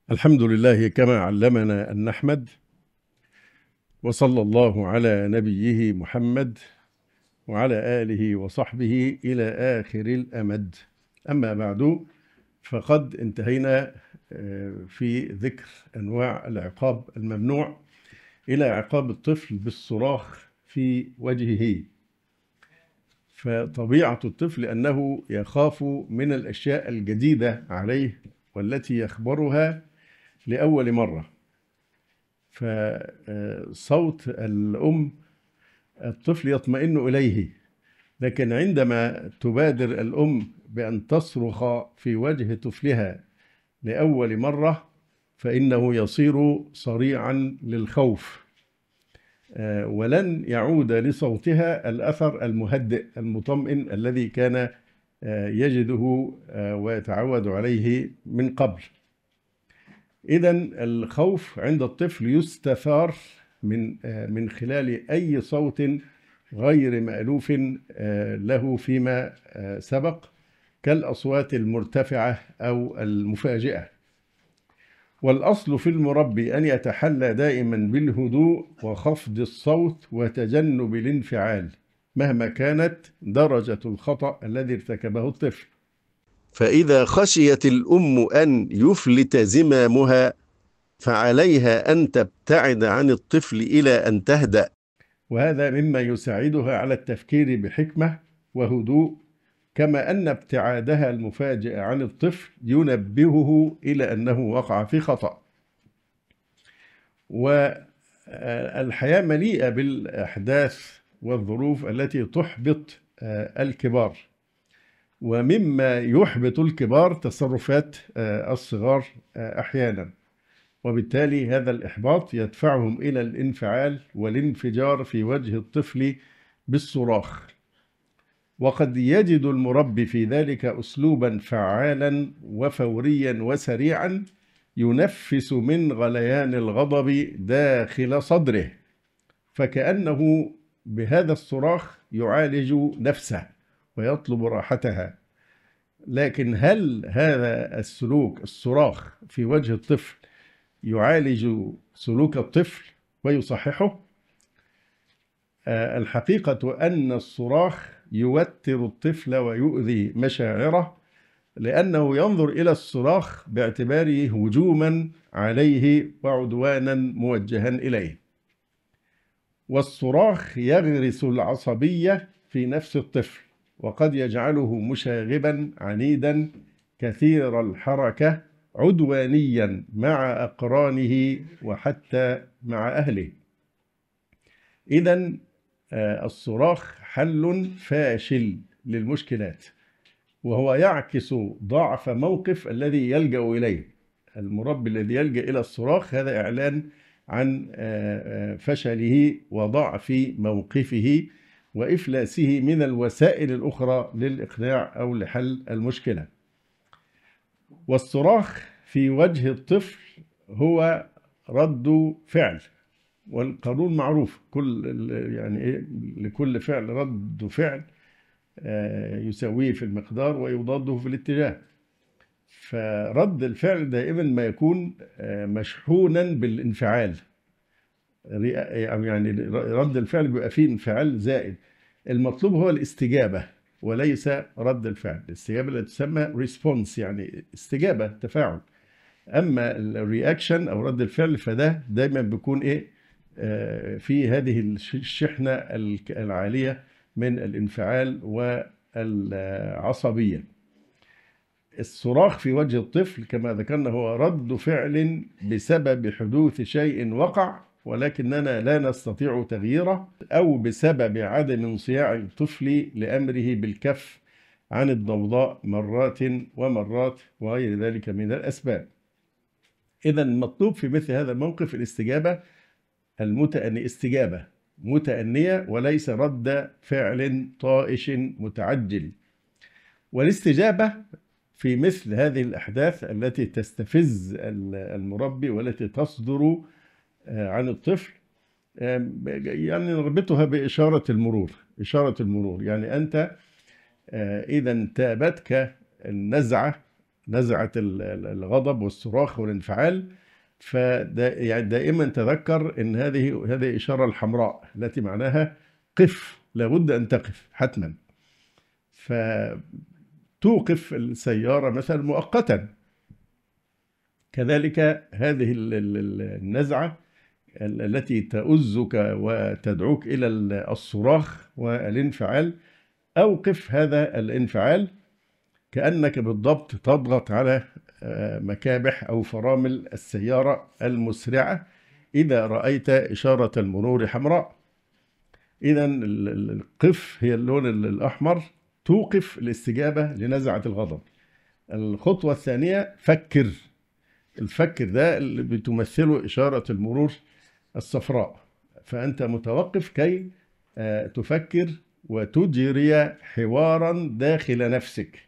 الحمد لله كما علمنا أن نحمد، وصلى الله على نبيه محمد وعلى آله وصحبه إلى آخر الأمد. أما بعد، فقد انتهينا في ذكر أنواع العقاب الممنوع إلى عقاب الطفل بالصراخ في وجهه. فطبيعة الطفل أنه يخاف من الأشياء الجديدة عليه والتي يخبرها لأول مرة. فصوت الأم الطفل يطمئن إليه، لكن عندما تبادر الأم بأن تصرخ في وجه طفلها لأول مرة فإنه يصير صريعا للخوف، ولن يعود لصوتها الأثر المهدئ المطمئن الذي كان يجده ويتعود عليه من قبل. إذن الخوف عند الطفل يستثار من خلال أي صوت غير مألوف له فيما سبق، كالأصوات المرتفعة أو المفاجئة. والأصل في المربي أن يتحلى دائما بالهدوء وخفض الصوت وتجنب الانفعال مهما كانت درجة الخطأ الذي ارتكبه الطفل. فإذا خشيت الأم أن يفلت زمامها فعليها أن تبتعد عن الطفل إلى أن تهدأ، وهذا مما يساعدها على التفكير بحكمة وهدوء، كما أن ابتعادها المفاجئ عن الطفل ينبهه إلى أنه وقع في خطأ. والحياة مليئة بالأحداث والظروف التي تحبط الكبار، ومما يحبط الكبار تصرفات الصغار أحيانا، وبالتالي هذا الإحباط يدفعهم إلى الانفعال والانفجار في وجه الطفل بالصراخ. وقد يجد المربي في ذلك أسلوبا فعالا وفوريا وسريعا ينفس من غليان الغضب داخل صدره، فكأنه بهذا الصراخ يعالج نفسه ويطلب راحتها. لكن هل هذا السلوك الصراخ في وجه الطفل يعالج سلوك الطفل ويصححه؟ الحقيقة أن الصراخ يوتر الطفل ويؤذي مشاعره، لأنه ينظر إلى الصراخ باعتباره هجوما عليه وعدوانا موجها إليه. والصراخ يغرس العصبية في نفس الطفل، وقد يجعله مشاغبا عنيدا كثير الحركة عدوانيا مع أقرانه وحتى مع أهله. إذن الصراخ حل فاشل للمشكلات، وهو يعكس ضعف موقف الذي يلجأ إليه. المربي الذي يلجأ إلى الصراخ هذا إعلان عن فشله وضعف موقفه وإفلاسه من الوسائل الأخرى للإقناع أو لحل المشكلة. والصراخ في وجه الطفل هو رد فعل، والقانون معروف، لكل فعل رد فعل يساويه في المقدار ويضاده في الاتجاه. فرد الفعل دائما ما يكون مشحونا بالانفعال، يعني رد الفعل بيبقى فيه انفعال زائد. المطلوب هو الاستجابة وليس رد الفعل. الاستجابة اللي تسمى ريسبونس، يعني استجابة تفاعل. أما الرياكشن أو رد الفعل فده دايما بيكون في هذه الشحنة العالية من الانفعال والعصبية. الصراخ في وجه الطفل كما ذكرنا هو رد فعل بسبب حدوث شيء وقع ولكننا لا نستطيع تغييره، أو بسبب عدم انصياع الطفل لأمره بالكف عن الضوضاء مرات ومرات وغير ذلك من الأسباب. إذا المطلوب في مثل هذا الموقف الاستجابة استجابة متأنية وليس رد فعل طائش متعجل. والاستجابة في مثل هذه الأحداث التي تستفز المربي والتي تصدر عن الطفل يعني نربطها بإشارة المرور. إشارة المرور يعني أنت إذا انتابتك النزعة نزعة الغضب والصراخ والانفعال. يعني دائما تذكر ان هذه اشاره الحمراء التي معناها قف، لابد ان تقف حتما. فتوقف السياره مثلا مؤقتا. كذلك هذه النزعه التي تؤزك وتدعوك الى الصراخ والانفعال، اوقف هذا الانفعال، كأنك بالضبط تضغط على مكابح أو فرامل السيارة المسرعة إذا رأيت إشارة المرور حمراء. إذا القف هي اللون الأحمر، توقف الاستجابة لنزعة الغضب. الخطوة الثانية فكر. الفكر ده اللي بتمثله إشارة المرور الصفراء، فأنت متوقف كي تفكر وتجري حوارا داخل نفسك.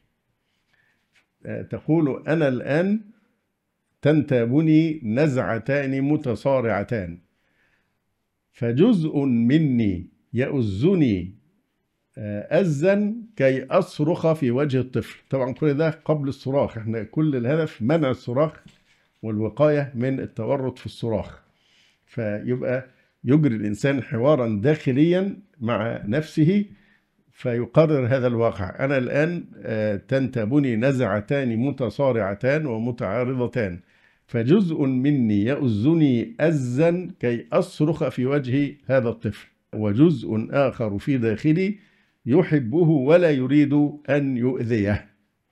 تقول أنا الآن تنتابني نزعتان متصارعتان، فجزء مني يؤزني أزا كي أصرخ في وجه الطفل. طبعا كل ده قبل الصراخ، احنا كل الهدف منع الصراخ والوقاية من التورط في الصراخ. فيبقى يجري الإنسان حوارا داخليا مع نفسه، فيقرر هذا الواقع. أنا الآن تنتابني نزعتان متصارعتان ومتعارضتان، فجزء مني يؤزني أزا كي أصرخ في وجه هذا الطفل، وجزء آخر في داخلي يحبه ولا يريد أن يؤذيه،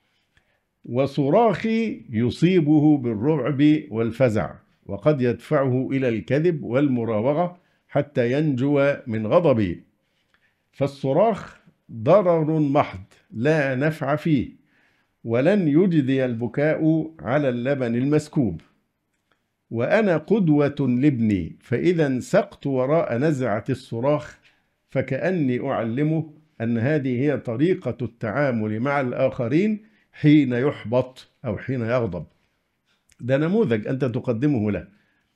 وصراخي يصيبه بالرعب والفزع، وقد يدفعه إلى الكذب والمراوغة حتى ينجو من غضبي. فالصراخ ضرر محض لا نفع فيه، ولن يجدي البكاء على اللبن المسكوب. وأنا قدوة لابني، فإذا انسقت وراء نزعة الصراخ فكأني أعلمه أن هذه هي طريقة التعامل مع الآخرين حين يحبط أو حين يغضب. ده نموذج أنت تقدمه له.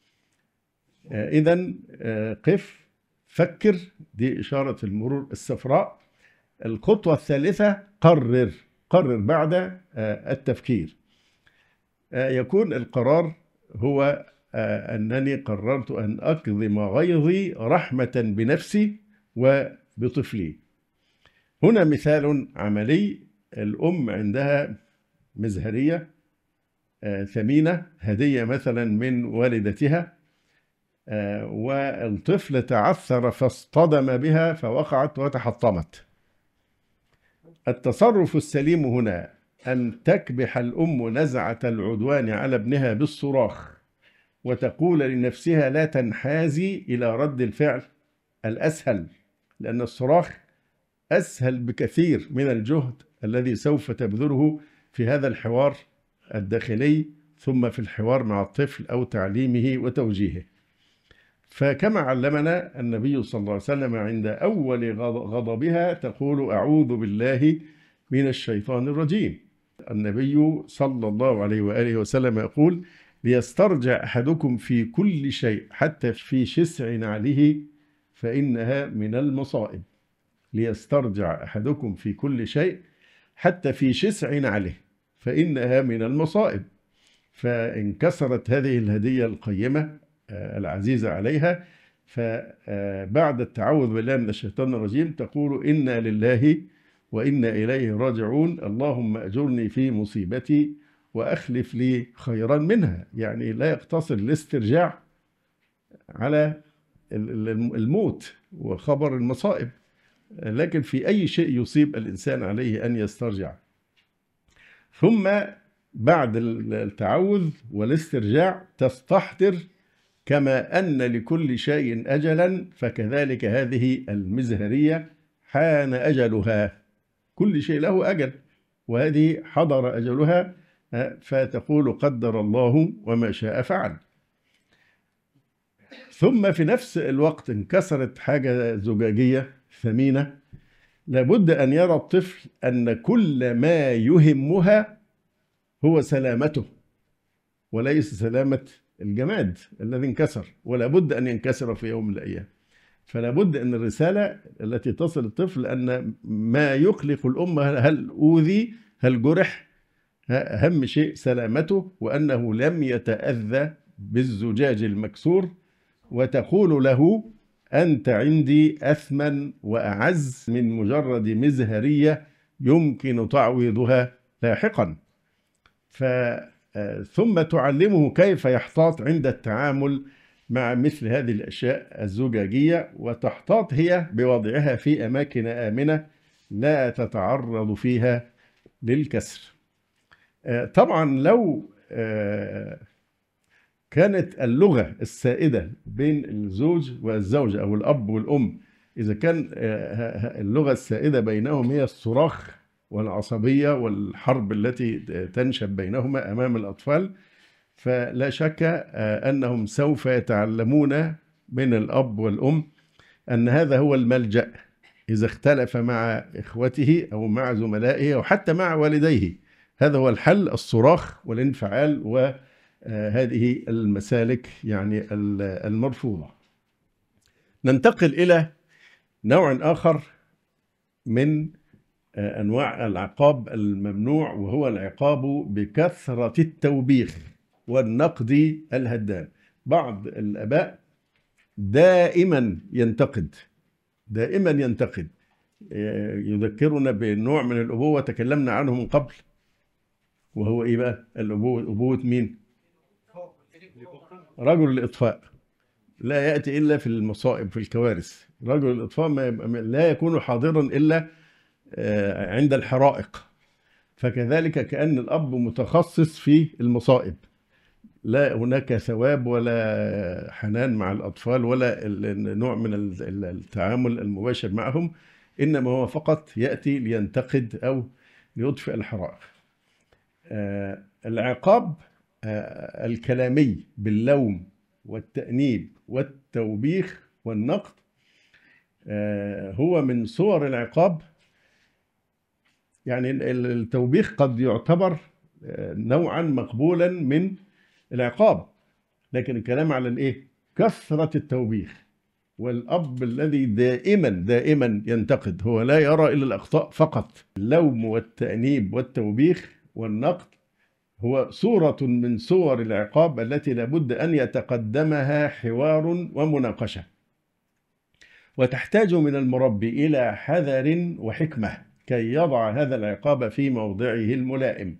إذن قف، فكر، دي إشارة المرور الصفراء. الخطوة الثالثة قرر بعد التفكير. يكون القرار هو أنني قررت أن أكظم غيظي رحمة بنفسي وبطفلي. هنا مثال عملي. الأم عندها مزهرية ثمينة، هدية مثلا من والدتها، والطفل تعثر فاصطدم بها فوقعت وتحطمت. التصرف السليم هنا أن تكبح الأم نزعة العدوان على ابنها بالصراخ، وتقول لنفسها لا تنحازي إلى رد الفعل الأسهل، لأن الصراخ أسهل بكثير من الجهد الذي سوف تبذله في هذا الحوار الداخلي، ثم في الحوار مع الطفل أو تعليمه وتوجيهه. فكما علمنا النبي صلى الله عليه وسلم عند أول غضبها تقول أعوذ بالله من الشيطان الرجيم. النبي صلى الله عليه وآله وسلم يقول ليسترجع أحدكم في كل شيء حتى في شسع نعله فإنها من المصائب. ليسترجع أحدكم في كل شيء حتى في شسع نعله فإنها من المصائب. فانكسرت هذه الهدية القيمة العزيزة عليها، فبعد التعوذ بالله من الشيطان الرجيم تقول إنا لله وإنا إليه راجعون، اللهم أجرني في مصيبتي وأخلف لي خيرا منها. يعني لا يقتصر الاسترجاع على الموت وخبر المصائب، لكن في أي شيء يصيب الإنسان عليه أن يسترجع. ثم بعد التعوذ والاسترجاع تستحضر كما أن لكل شيء أجلا فكذلك هذه المزهرية حان أجلها. كل شيء له أجل، وهذه حضر أجلها، فتقول قدر الله وما شاء فعل. ثم في نفس الوقت انكسرت حاجة زجاجية ثمينة. لابد أن يرى الطفل أن كل ما يهمها هو سلامته وليس سلامة الجماد الذي انكسر، ولا بد أن ينكسر في يوم من الأيام. فلا بد أن الرسالة التي تصل الطفل أن ما يقلق الأم هل أوذي، هل جرح، أهم شيء سلامته، وأنه لم يتأذى بالزجاج المكسور، وتقول له أنت عندي أثمن وأعز من مجرد مزهرية يمكن تعويضها لاحقا. ثم تعلمه كيف يحتاط عند التعامل مع مثل هذه الأشياء الزجاجية، وتحتاط هي بوضعها في أماكن آمنة لا تتعرض فيها للكسر. طبعا لو كانت اللغة السائدة بين الزوج والزوجة أو الأب والأم، إذا كان اللغة السائدة بينهم هي الصراخ والعصبية والحرب التي تنشب بينهما أمام الأطفال، فلا شك أنهم سوف يتعلمون من الأب والأم أن هذا هو الملجأ إذا اختلف مع إخوته أو مع زملائه أو حتى مع والديه. هذا هو الحل، الصراخ والانفعال وهذه المسالك يعني المرفوضة. ننتقل إلى نوع آخر من أنواع العقاب الممنوع، وهو العقاب بكثرة التوبيخ والنقد الهدام. بعض الآباء دائما ينتقد، يذكرنا بنوع من الأبوة تكلمنا عنه من قبل، وهو إيه بقى الأبوة؟ أبوة مين؟ رجل الإطفاء لا يأتي إلا في المصائب، في الكوارث. رجل الإطفاء لا يكون حاضرا إلا عند الحرائق. فكذلك كأن الأب متخصص في المصائب، لا هناك ثواب ولا حنان مع الأطفال ولا نوع من التعامل المباشر معهم، إنما هو فقط يأتي لينتقد أو ليطفئ الحرائق. العقاب الكلامي باللوم والتأنيب والتوبيخ والنقد هو من صور العقاب. يعني التوبيخ قد يعتبر نوعا مقبولا من العقاب، لكن الكلام على الايه؟ كثرة التوبيخ. والأب الذي دائما ينتقد هو لا يرى إلا الأخطاء فقط. اللوم والتأنيب والتوبيخ والنقد هو صورة من صور العقاب التي لابد أن يتقدمها حوار ومناقشة، وتحتاج من المربي إلى حذر وحكمة كي يضع هذا العقاب في موضعه الملائم،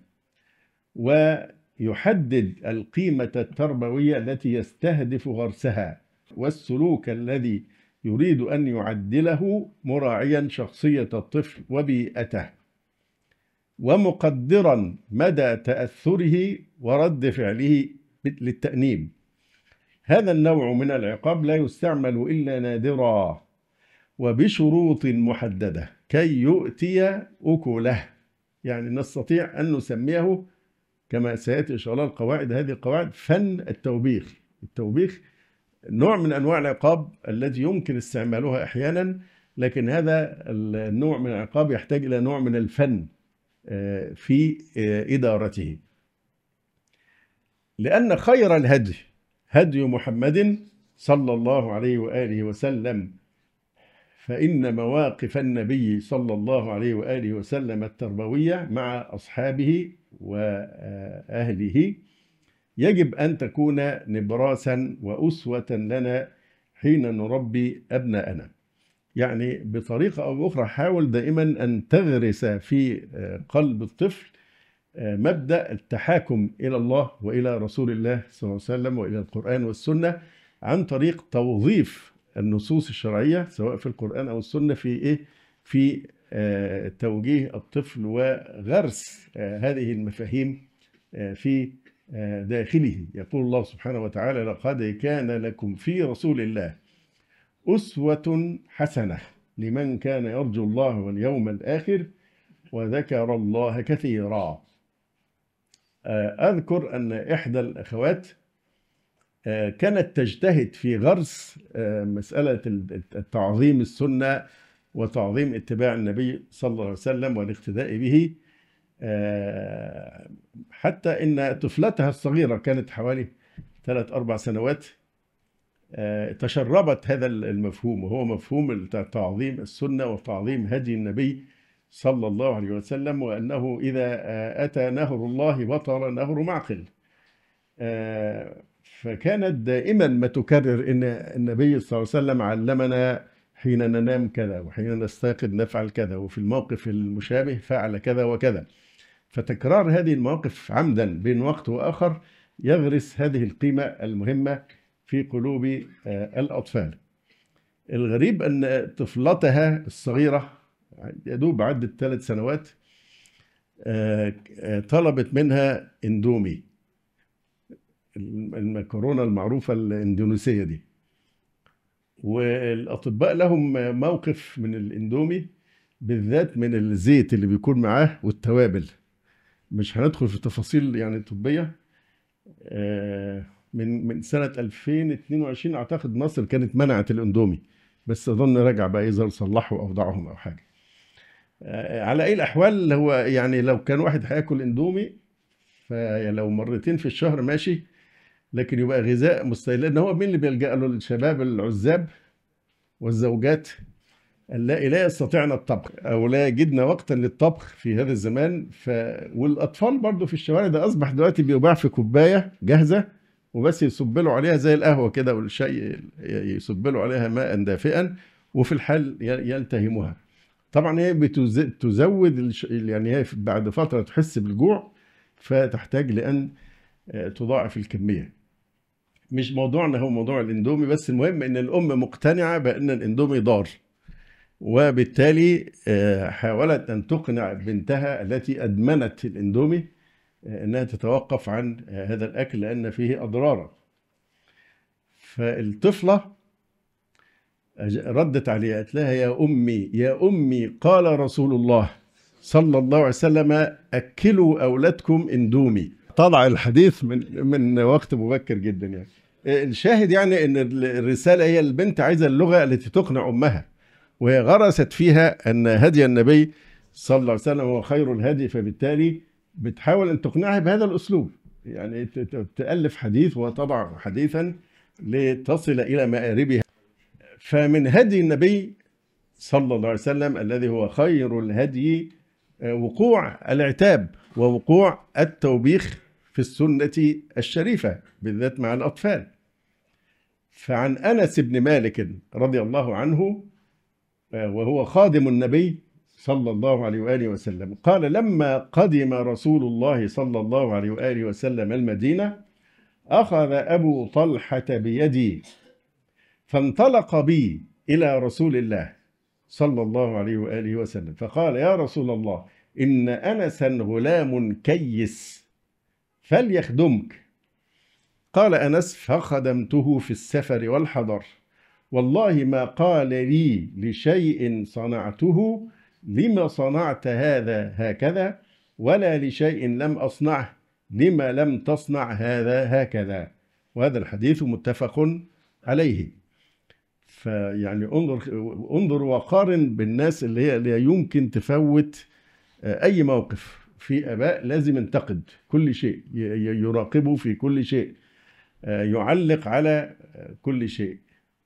ويحدد القيمة التربوية التي يستهدف غرسها والسلوك الذي يريد أن يعدله، مراعيا شخصية الطفل وبيئته، ومقدرا مدى تأثره ورد فعله للتأنيب. هذا النوع من العقاب لا يستعمل إلا نادرا وبشروط محددة كي يؤتي أكله. يعني نستطيع أن نسميه كما سيأتي إن شاء الله القواعد، هذه القواعد فن التوبيخ. التوبيخ نوع من أنواع العقاب التي يمكن استعمالها أحيانا، لكن هذا النوع من العقاب يحتاج إلى نوع من الفن في إدارته، لأن خير الهدي هدي محمد صلى الله عليه وآله وسلم، فإن مواقف النبي صلى الله عليه وآله وسلم التربوية مع أصحابه وأهله يجب أن تكون نبراسا وأسوة لنا حين نربي أبناءنا. يعني بطريقة أو أخرى حاول دائما أن تغرس في قلب الطفل مبدأ التحاكم إلى الله وإلى رسول الله صلى الله عليه وسلم وإلى القرآن والسنة، عن طريق توظيف النصوص الشرعية سواء في القرآن أو السنة في توجيه الطفل وغرس هذه المفاهيم في داخله. يقول الله سبحانه وتعالى: لقد كان لكم في رسول الله أسوة حسنة لمن كان يرجو الله واليوم الآخر وذكر الله كثيرا. أذكر أن إحدى الأخوات كانت تجتهد في غرس مسألة تعظيم السنة وتعظيم اتباع النبي صلى الله عليه وسلم والاقتداء به، حتى إن طفلتها الصغيرة كانت حوالي 3-4 سنوات تشربت هذا المفهوم، وهو مفهوم تعظيم السنة وتعظيم هدي النبي صلى الله عليه وسلم، وأنه إذا أتى نهر الله بطل نهر معقل. فكانت دائما ما تكرر ان النبي صلى الله عليه وسلم علمنا حين ننام كذا، وحين نستيقظ نفعل كذا، وفي الموقف المشابه فعل كذا وكذا. فتكرار هذه المواقف عمدا بين وقت وآخر يغرس هذه القيمة المهمة في قلوب الأطفال. الغريب أن طفلتها الصغيرة يدوب عدت 3 سنوات طلبت منها اندومي، المكرونة المعروفة الإندونيسية دي. والأطباء لهم موقف من الإندومي، بالذات من الزيت اللي بيكون معاه والتوابل. مش هندخل في تفاصيل يعني طبية. من سنة 2022 أعتقد مصر كانت منعت الإندومي، بس أظن رجع بقى يظهر صلحوا أوضاعهم أو حاجة. على أي الأحوال هو يعني لو كان واحد هياكل إندومي فلو مرتين في الشهر ماشي، لكن يبقى غذاء مستهلك. لأن هو مين اللي بيلجأ له؟ الشباب العزاب والزوجات اللائي لا يستطيعن الطبخ أو لا يجدن وقتا للطبخ في هذا الزمان. والأطفال برضو في الشوارع، ده أصبح دلوقتي بيباع في كوباية جاهزة وبس يصب له عليها زي القهوة كده والشاي، يصب له عليها ماء دافئا وفي الحال يلتهمها. طبعا هي بتزود يعني هي بعد فترة تحس بالجوع فتحتاج لأن تضاعف الكمية. مش موضوعنا هو موضوع الاندومي، بس المهم ان الام مقتنعة بان الاندومي ضار، وبالتالي حاولت ان تقنع بنتها التي ادمنت الاندومي انها تتوقف عن هذا الاكل لان فيه اضرارا. فالطفلة ردت عليها قالت لها: يا امي قال رسول الله صلى الله عليه وسلم اكلوا اولادكم اندومي. طلع الحديث من وقت مبكر جدا. يعني الشاهد يعني ان الرسالة هي البنت عايزة اللغة التي تقنع امها، وهي غرست فيها ان هدي النبي صلى الله عليه وسلم هو خير الهدي، فبالتالي بتحاول ان تقنعها بهذا الاسلوب. يعني تألف حديث وتضع حديثا لتصل الى مآربها. فمن هدي النبي صلى الله عليه وسلم الذي هو خير الهدي وقوع العتاب ووقوع التوبيخ في السنة الشريفة بالذات مع الأطفال. فعن أنس بن مالك رضي الله عنه وهو خادم النبي صلى الله عليه وآله وسلم قال: لما قدم رسول الله صلى الله عليه وآله وسلم المدينة أخذ أبو طلحة بيدي فانطلق بي إلى رسول الله صلى الله عليه وآله وسلم فقال: يا رسول الله، إن أنسا غلام كيس فليخدمك. قال أنس: فخدمته في السفر والحضر، والله ما قال لي لشيء صنعته لما صنعت هذا هكذا، ولا لشيء لم أصنعه لما لم تصنع هذا هكذا. وهذا الحديث متفق عليه. فيعني انظر وقارن بالناس اللي هي يمكن تفوت أي موقف. في آباء لازم ينتقد كل شيء، يراقبه في كل شيء، يعلق على كل شيء.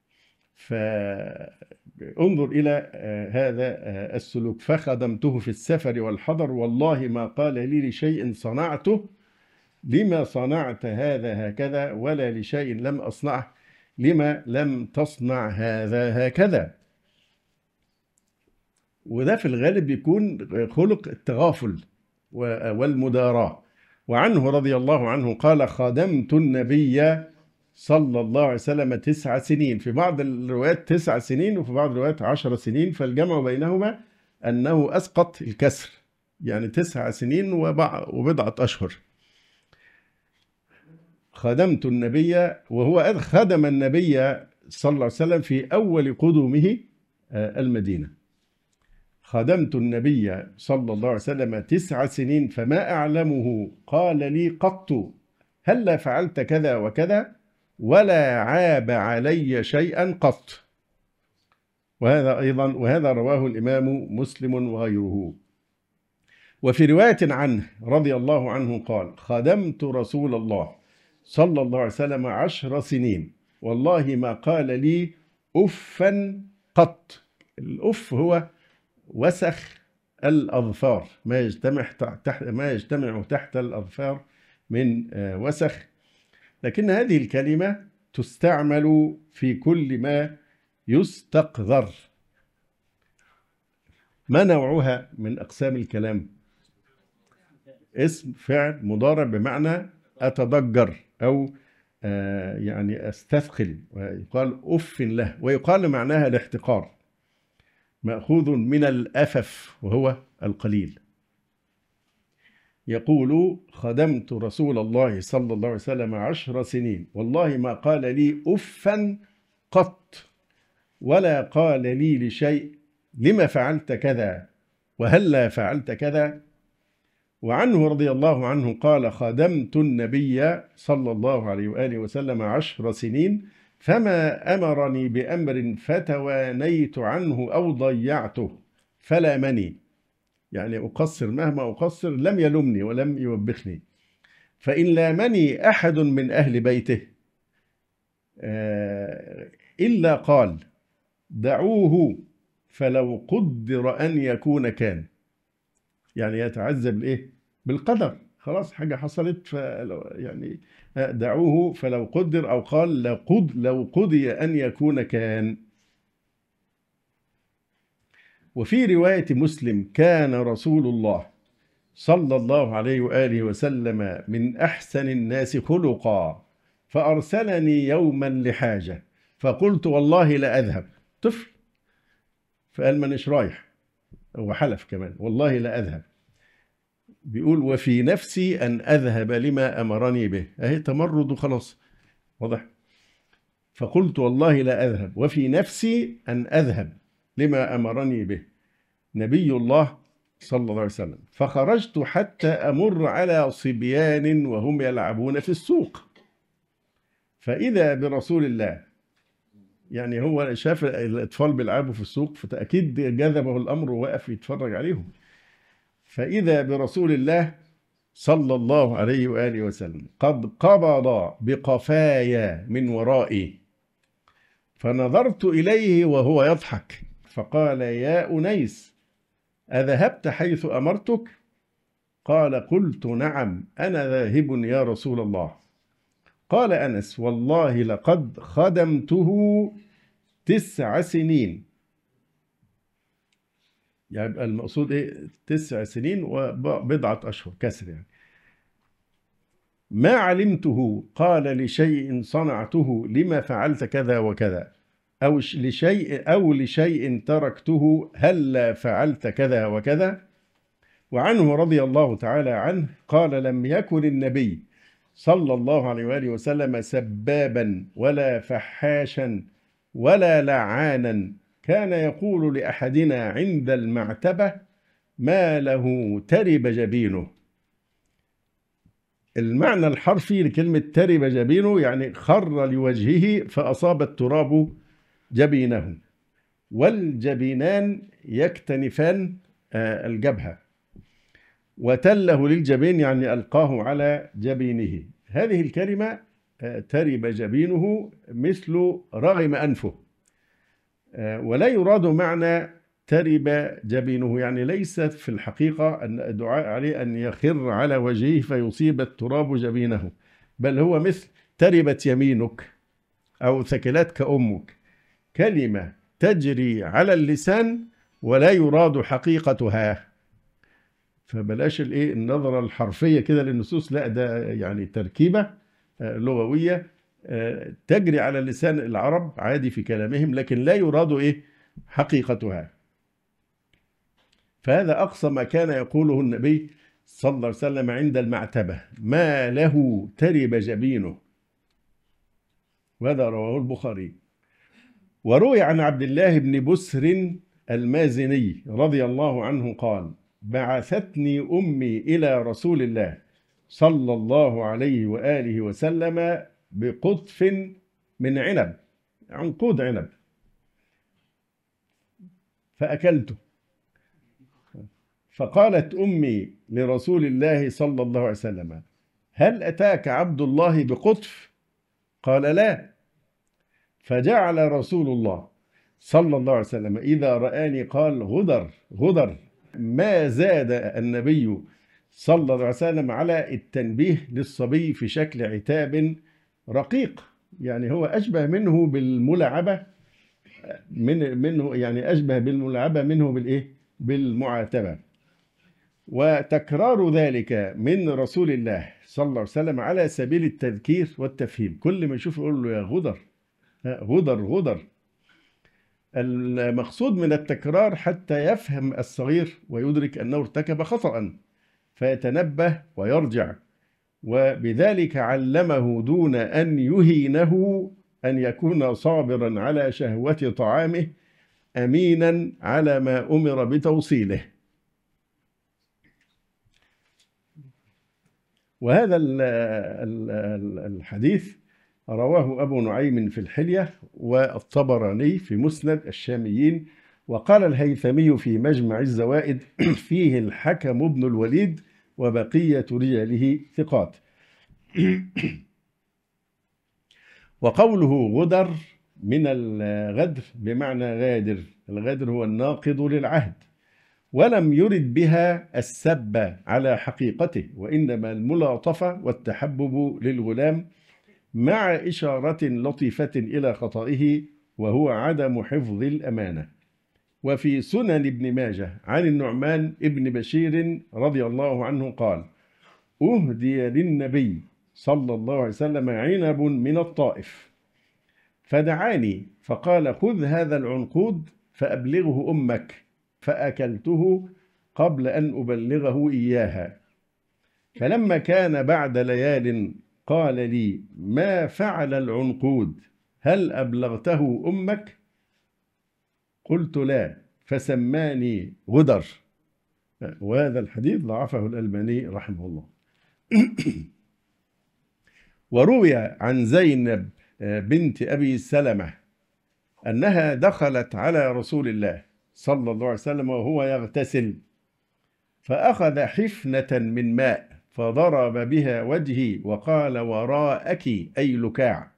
فانظر إلى هذا السلوك: فخدمته في السفر والحضر، والله ما قال لي لشيء صنعته لما صنعت هذا هكذا، ولا لشيء لم أصنعه لما لم تصنع هذا هكذا. وده في الغالب بيكون خلق التغافل والمداراة. وعنه رضي الله عنه قال: خدمت النبي صلى الله عليه وسلم 9 سنين. في بعض الروايات 9 سنين وفي بعض الروايات 10 سنين، فالجمع بينهما أنه أسقط الكسر، يعني 9 سنين وبضعة أشهر. خدمت النبي، وهو خدم النبي صلى الله عليه وسلم في أول قدومه المدينة. خدمت النبي صلى الله عليه وسلم 9 سنين فما أعلمه قال لي قط هلا فعلت كذا وكذا، ولا عاب علي شيئا قط. وهذا رواه الإمام مسلم وغيره. وفي رواية عنه رضي الله عنه قال: خدمت رسول الله صلى الله عليه وسلم 10 سنين، والله ما قال لي أفا قط. الأف هو وسخ الأظفار، ما يجتمع تحت الأظفار من وسخ. لكن هذه الكلمة تستعمل في كل ما يستقذر. ما نوعها من أقسام الكلام؟ اسم فعل مضارع بمعنى أتضجر أو يعني أستثقل، ويقال أف له، ويقال معناها الاحتقار، مأخوذ من الأفف وهو القليل. يقول: خدمت رسول الله صلى الله عليه وسلم 10 سنين، والله ما قال لي أفا قط، ولا قال لي لشيء لما فعلت كذا وهلا فعلت كذا. وعنه رضي الله عنه قال: خدمت النبي صلى الله عليه وآله وسلم 10 سنين، فما أمرني بأمر فتوانيت عنه أو ضيعته فلامني، يعني أقصر مهما أقصر لم يلمني ولم يوبخني. فإن لامني أحد من أهل بيته إلا قال: دعوه فلو قدر أن يكون كان، يعني يتعذب إيه؟ بالقدر، خلاص حاجة حصلت يعني دعوه فلو قدر، أو قال لو قضي أن يكون كان. وفي رواية مسلم: كان رسول الله صلى الله عليه وآله وسلم من أحسن الناس خلقا، فأرسلني يوما لحاجة فقلت والله لا أذهب. طفل، فقال مانيش رايح، هو حلف كمان والله لا أذهب. بيقول: وفي نفسي أن أذهب لما أمرني به، أهي تمرد وخلاص، واضح. فقلت والله لا أذهب، وفي نفسي أن أذهب لما أمرني به نبي الله صلى الله عليه وسلم. فخرجت حتى أمر على صبيان وهم يلعبون في السوق، فإذا برسول الله، يعني هو شاف الأطفال بيلعبوا في السوق فأكيد جذبه الأمر ووقف يتفرج عليهم. فإذا برسول الله صلى الله عليه وآله وسلم قد قبض بقفايا من ورائي، فنظرت إليه وهو يضحك، فقال: يا أنيس، أذهبت حيث أمرتك؟ قال: قلت نعم أنا ذاهب يا رسول الله. قال أنس: والله لقد خدمته 9 سنين، يعني المقصود إيه؟ 9 سنين وبضعة أشهر كسر يعني. ما علمته قال لشيء صنعته لما فعلت كذا وكذا، أو لشيء تركته هلا فعلت كذا وكذا. وعنه رضي الله تعالى عنه قال: لم يكن النبي صلى الله عليه وآله وسلم سبابا ولا فحاشا ولا لعانا، كان يقول لأحدنا عند المعتبة: ما له ترب جبينه. المعنى الحرفي لكلمة ترب جبينه يعني خر لوجهه فأصاب التراب جبينه، والجبينان يكتنفان الجبهة، وتله للجبين يعني ألقاه على جبينه. هذه الكلمة ترب جبينه مثل رغم أنفه، ولا يراد معنى ترب جبينه، يعني ليست في الحقيقة أن الدعاء عليه أن يخر على وجهه فيصيب التراب جبينه، بل هو مثل تربت يمينك أو ثكلتك أمك، كلمة تجري على اللسان ولا يراد حقيقتها. فبلاش النظرة الحرفية كده للنصوص، لا ده يعني تركيبة لغوية تجري على لسان العرب عادي في كلامهم، لكن لا يراد حقيقتها. فهذا أقصى ما كان يقوله النبي صلى الله عليه وسلم عند المعتبة: ما له ترب جبينه. وهذا رواه البخاري. وروي عن عبد الله بن بسر المازني رضي الله عنه قال: بعثتني أمي إلى رسول الله صلى الله عليه وآله وسلم بقطف من عنب، عنقود عنب، فأكلته. فقالت أمي لرسول الله صلى الله عليه وسلم: هل أتاك عبد الله بقطف؟ قال: لا. فجعل رسول الله صلى الله عليه وسلم إذا رآني قال: غدر غدر، ما زاد النبي صلى الله عليه وسلم على التنبيه للصبي في شكل عتاب رقيق. يعني هو أشبه منه بالملاعبة، منه يعني أشبه بالملاعبة منه بالإيه؟ بالمعاتبة. وتكرار ذلك من رسول الله صلى الله عليه وسلم على سبيل التذكير والتفهيم، كل ما يشوف يقول له يا غدر، غدر غدر. المقصود من التكرار حتى يفهم الصغير ويدرك أنه ارتكب خطأ فيتنبه ويرجع، وبذلك علمه دون أن يهينه أن يكون صابرا على شهوة طعامه أمينا على ما أمر بتوصيله. وهذا الحديث رواه أبو نعيم في الحلية والطبراني في مسند الشاميين، وقال الهيثمي في مجمع الزوائد فيه الحكم بن الوليد وبقية رجاله ثقات. وقوله غدر من الغدر بمعنى غادر، الغادر هو الناقض للعهد، ولم يرد بها السب على حقيقته، وإنما الملاطفة والتحبب للغلام مع إشارة لطيفة إلى خطئه وهو عدم حفظ الأمانة. وفي سنن ابن ماجه عن النعمان ابن بشير رضي الله عنه قال: أهدي للنبي صلى الله عليه وسلم عنب من الطائف فدعاني فقال: خذ هذا العنقود فأبلغه أمك، فأكلته قبل أن أبلغه إياها. فلما كان بعد ليال قال لي: ما فعل العنقود؟ هل أبلغته أمك؟ قلت: لا، فسماني غدر. وهذا الحديث ضعفه الألباني رحمه الله. وروي عن زينب بنت أبي سلمة أنها دخلت على رسول الله صلى الله عليه وسلم وهو يغتسل، فأخذ حفنة من ماء فضرب بها وجهي وقال: وراءك، أي لكاع.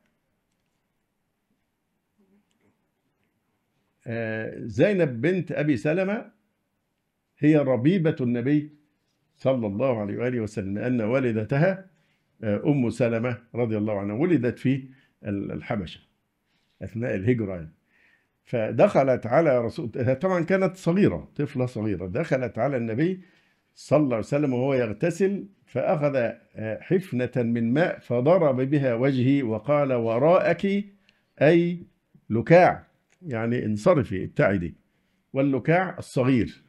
زينب بنت أبي سلمة هي ربيبة النبي صلى الله عليه وآله وسلم، أن والدتها أم سلمة رضي الله عنها ولدت في الحبشة أثناء الهجرة. فدخلت على رسول، طبعا كانت صغيرة، طفلة صغيرة، دخلت على النبي صلى الله عليه وسلم وهو يغتسل، فأخذ حفنة من ماء فضرب بها وجهي وقال: وراءك، أي لكاع، يعني انصرفي، ابتعدي. واللكاع الصغير.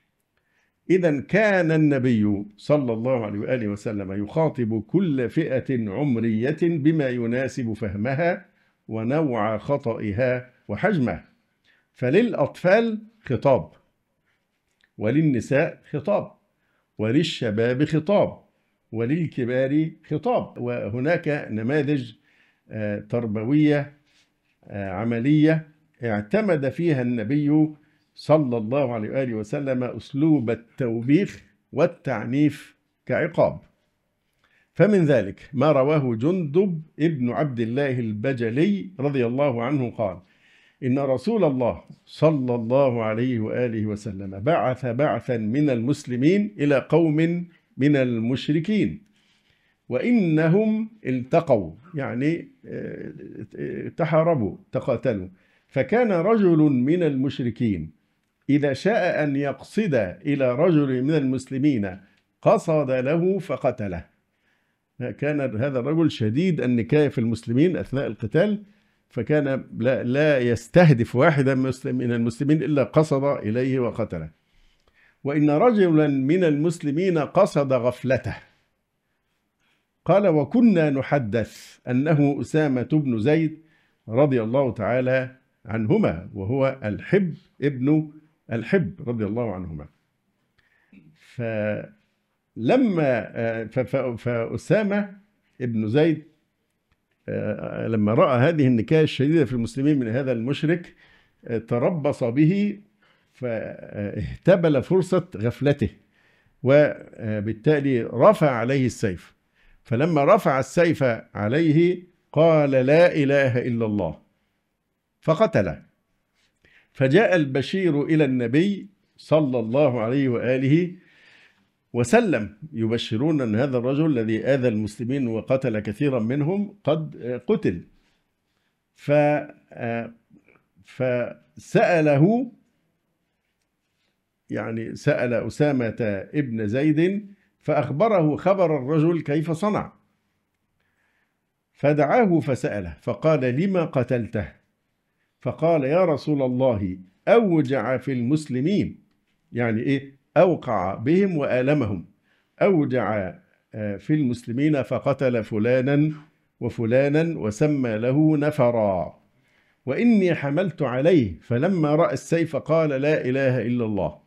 إذا كان النبي صلى الله عليه وآله وسلم يخاطب كل فئة عمرية بما يناسب فهمها ونوع خطئها وحجمه. فللأطفال خطاب، وللنساء خطاب، وللشباب خطاب، وللكبار خطاب. وهناك نماذج تربوية عملية اعتمد فيها النبي صلى الله عليه وآله وسلم أسلوب التوبيخ والتعنيف كعقاب. فمن ذلك ما رواه جندب ابن عبد الله البجلي رضي الله عنه قال: إن رسول الله صلى الله عليه وآله وسلم بعث بعثا من المسلمين إلى قوم من المشركين، وإنهم التقوا، يعني تحاربوا، تقاتلوا. فكان رجل من المشركين إذا شاء أن يقصد إلى رجل من المسلمين قصد له فقتله. كان هذا الرجل شديد النكاية في المسلمين أثناء القتال، فكان لا يستهدف واحدا من المسلمين إلا قصد إليه وقتله. وإن رجلا من المسلمين قصد غفلته، قال: وكنا نحدث أنه أسامة بن زيد رضي الله تعالى عنهما، وهو الحب ابن الحب رضي الله عنهما. فأسامة ابن زيد لما رأى هذه النكاية الشديدة في المسلمين من هذا المشرك تربص به، فاهتبل فرصة غفلته، وبالتالي رفع عليه السيف. فلما رفع السيف عليه قال: لا إله إلا الله، فقتله. فجاء البشير إلى النبي صلى الله عليه وآله وسلم، يبشرون أن هذا الرجل الذي آذى المسلمين وقتل كثيرا منهم قد قتل. فسأله، يعني سأل أسامة ابن زيد فأخبره خبر الرجل كيف صنع، فدعاه فسأله فقال: لما قتلته؟ فقال: يا رسول الله، أوجع في المسلمين، يعني إيه؟ أوقع بهم وآلمهم، أوجع في المسلمين فقتل فلانا وفلانا وسمى له نفرا، وإني حملت عليه فلما رأى السيف قال: لا إله إلا الله.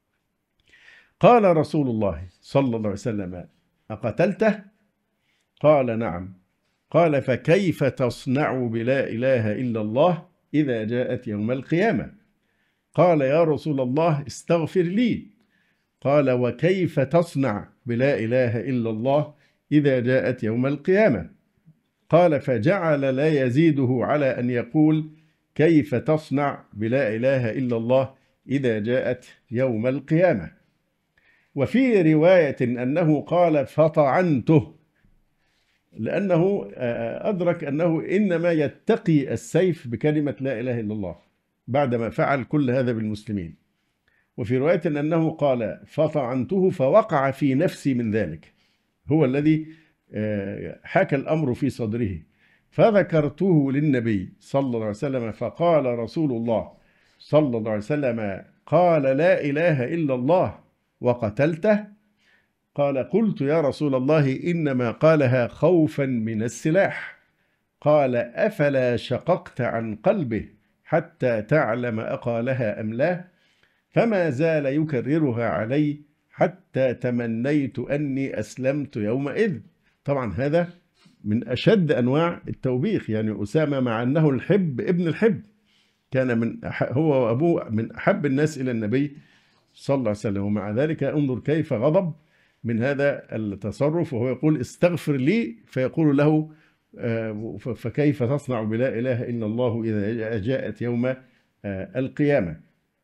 قال رسول الله صلى الله عليه وسلم: أقتلته؟ قال: نعم. قال: فكيف تصنع بلا إله إلا الله إذا جاءت يوم القيامة؟ قال: يا رسول الله، استغفر لي. قال: وكيف تصنع بلا إله إلا الله إذا جاءت يوم القيامة؟ قال: فجعل لا يزيده على أن يقول: كيف تصنع بلا إله إلا الله إذا جاءت يوم القيامة. وفي رواية أنه قال: فطعنته، لأنه أدرك أنه إنما يتقي السيف بكلمة لا إله إلا الله بعدما فعل كل هذا بالمسلمين. وفي رواية أنه قال: فطعنته فوقع في نفسي من ذلك، هو الذي حكى الأمر في صدره، فذكرته للنبي صلى الله عليه وسلم، فقال رسول الله صلى الله عليه وسلم: قال: لا إله إلا الله وقتلته؟ قال: قلت يا رسول الله إنما قالها خوفا من السلاح. قال: أفلا شققت عن قلبه حتى تعلم أقالها أم لا؟ فما زال يكررها علي حتى تمنيت أني أسلمت يومئذ. طبعا هذا من أشد أنواع التوبيخ، يعني أسامة مع أنه الحب ابن الحب، كان هو وأبوه من أحب الناس إلى النبي صلى الله عليه وسلم، ومع ذلك انظر كيف غضب من هذا التصرف، وهو يقول: استغفر لي، فيقول له: فكيف تصنع بلا إله إلا الله إذا جاءت يوم القيامة؟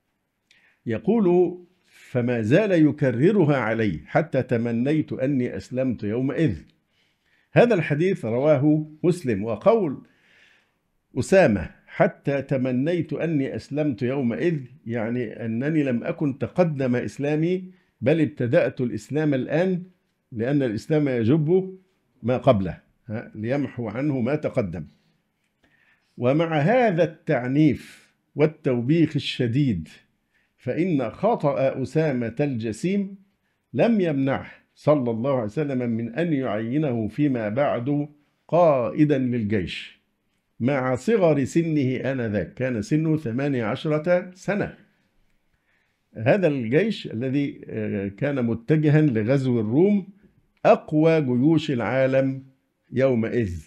يقول: فما زال يكررها علي حتى تمنيت أني أسلمت يومئذ. هذا الحديث رواه مسلم. وقول أسامة: حتى تمنيت أني أسلمت يومئذ، يعني أنني لم أكن تقدم إسلامي، بل ابتدأت الإسلام الآن، لأن الإسلام يجب ما قبله ليمحو عنه ما تقدم. ومع هذا التعنيف والتوبيخ الشديد، فإن خطأ أسامة الجسيم لم يمنعه صلى الله عليه وسلم من أن يعينه فيما بعد قائدا للجيش، مع صغر سنه آنذاك، كان سنه 18 سنة. هذا الجيش الذي كان متجها لغزو الروم، أقوى جيوش العالم يومئذ،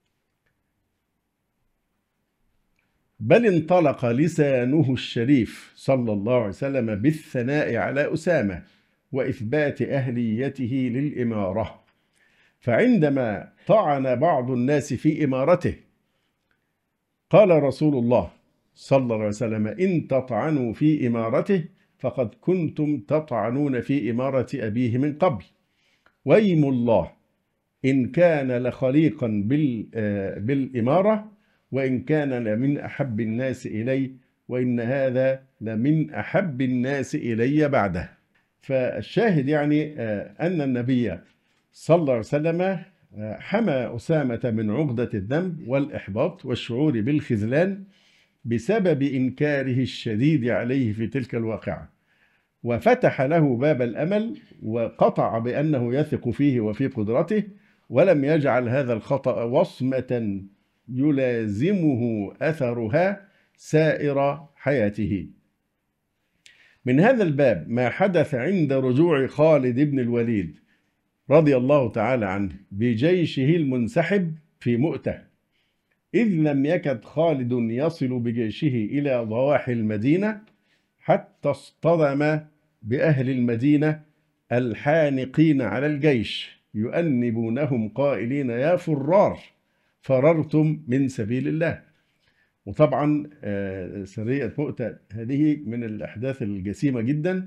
بل انطلق لسانه الشريف صلى الله عليه وسلم بالثناء على أسامة وإثبات أهليته للإمارة. فعندما طعن بعض الناس في إمارته، قال رسول الله صلى الله عليه وسلم: إن تطعنوا في إمارته فقد كنتم تطعنون في إمارة أبيه من قبل، ويم الله إن كان لخليقا بالإمارة، وإن كان لمن أحب الناس إلي، وإن هذا لمن أحب الناس إلي بعده. فالشاهد يعني أن النبي صلى الله عليه وسلم حمى أسامة من عقدة الذنب والإحباط والشعور بالخذلان بسبب إنكاره الشديد عليه في تلك الواقعة، وفتح له باب الأمل، وقطع بأنه يثق فيه وفي قدرته، ولم يجعل هذا الخطأ وصمة يلازمه أثرها سائر حياته. من هذا الباب ما حدث عند رجوع خالد بن الوليد رضي الله تعالى عنه بجيشه المنسحب في مؤتة، إذ لم يكد خالد يصل بجيشه إلى ضواحي المدينة حتى اصطدم بأهل المدينة الحانقين على الجيش يؤنبونهم قائلين: يا فرار، فررتم من سبيل الله. وطبعا سرية مؤتة هذه من الأحداث الجسيمة جدا،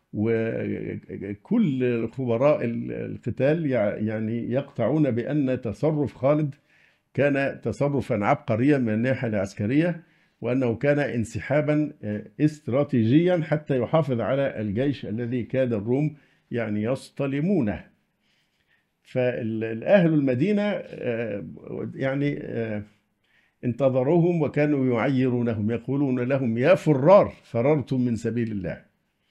وكل خبراء القتال يعني يقطعون بأن تصرف خالد كان تصرفا عبقريا من الناحية العسكرية، وأنه كان انسحابا استراتيجيا حتى يحافظ على الجيش الذي كاد الروم يعني يصطلمونه. فالأهل المدينة يعني انتظروهم وكانوا يعيرونهم، يقولون لهم يا فرار فررتم من سبيل الله.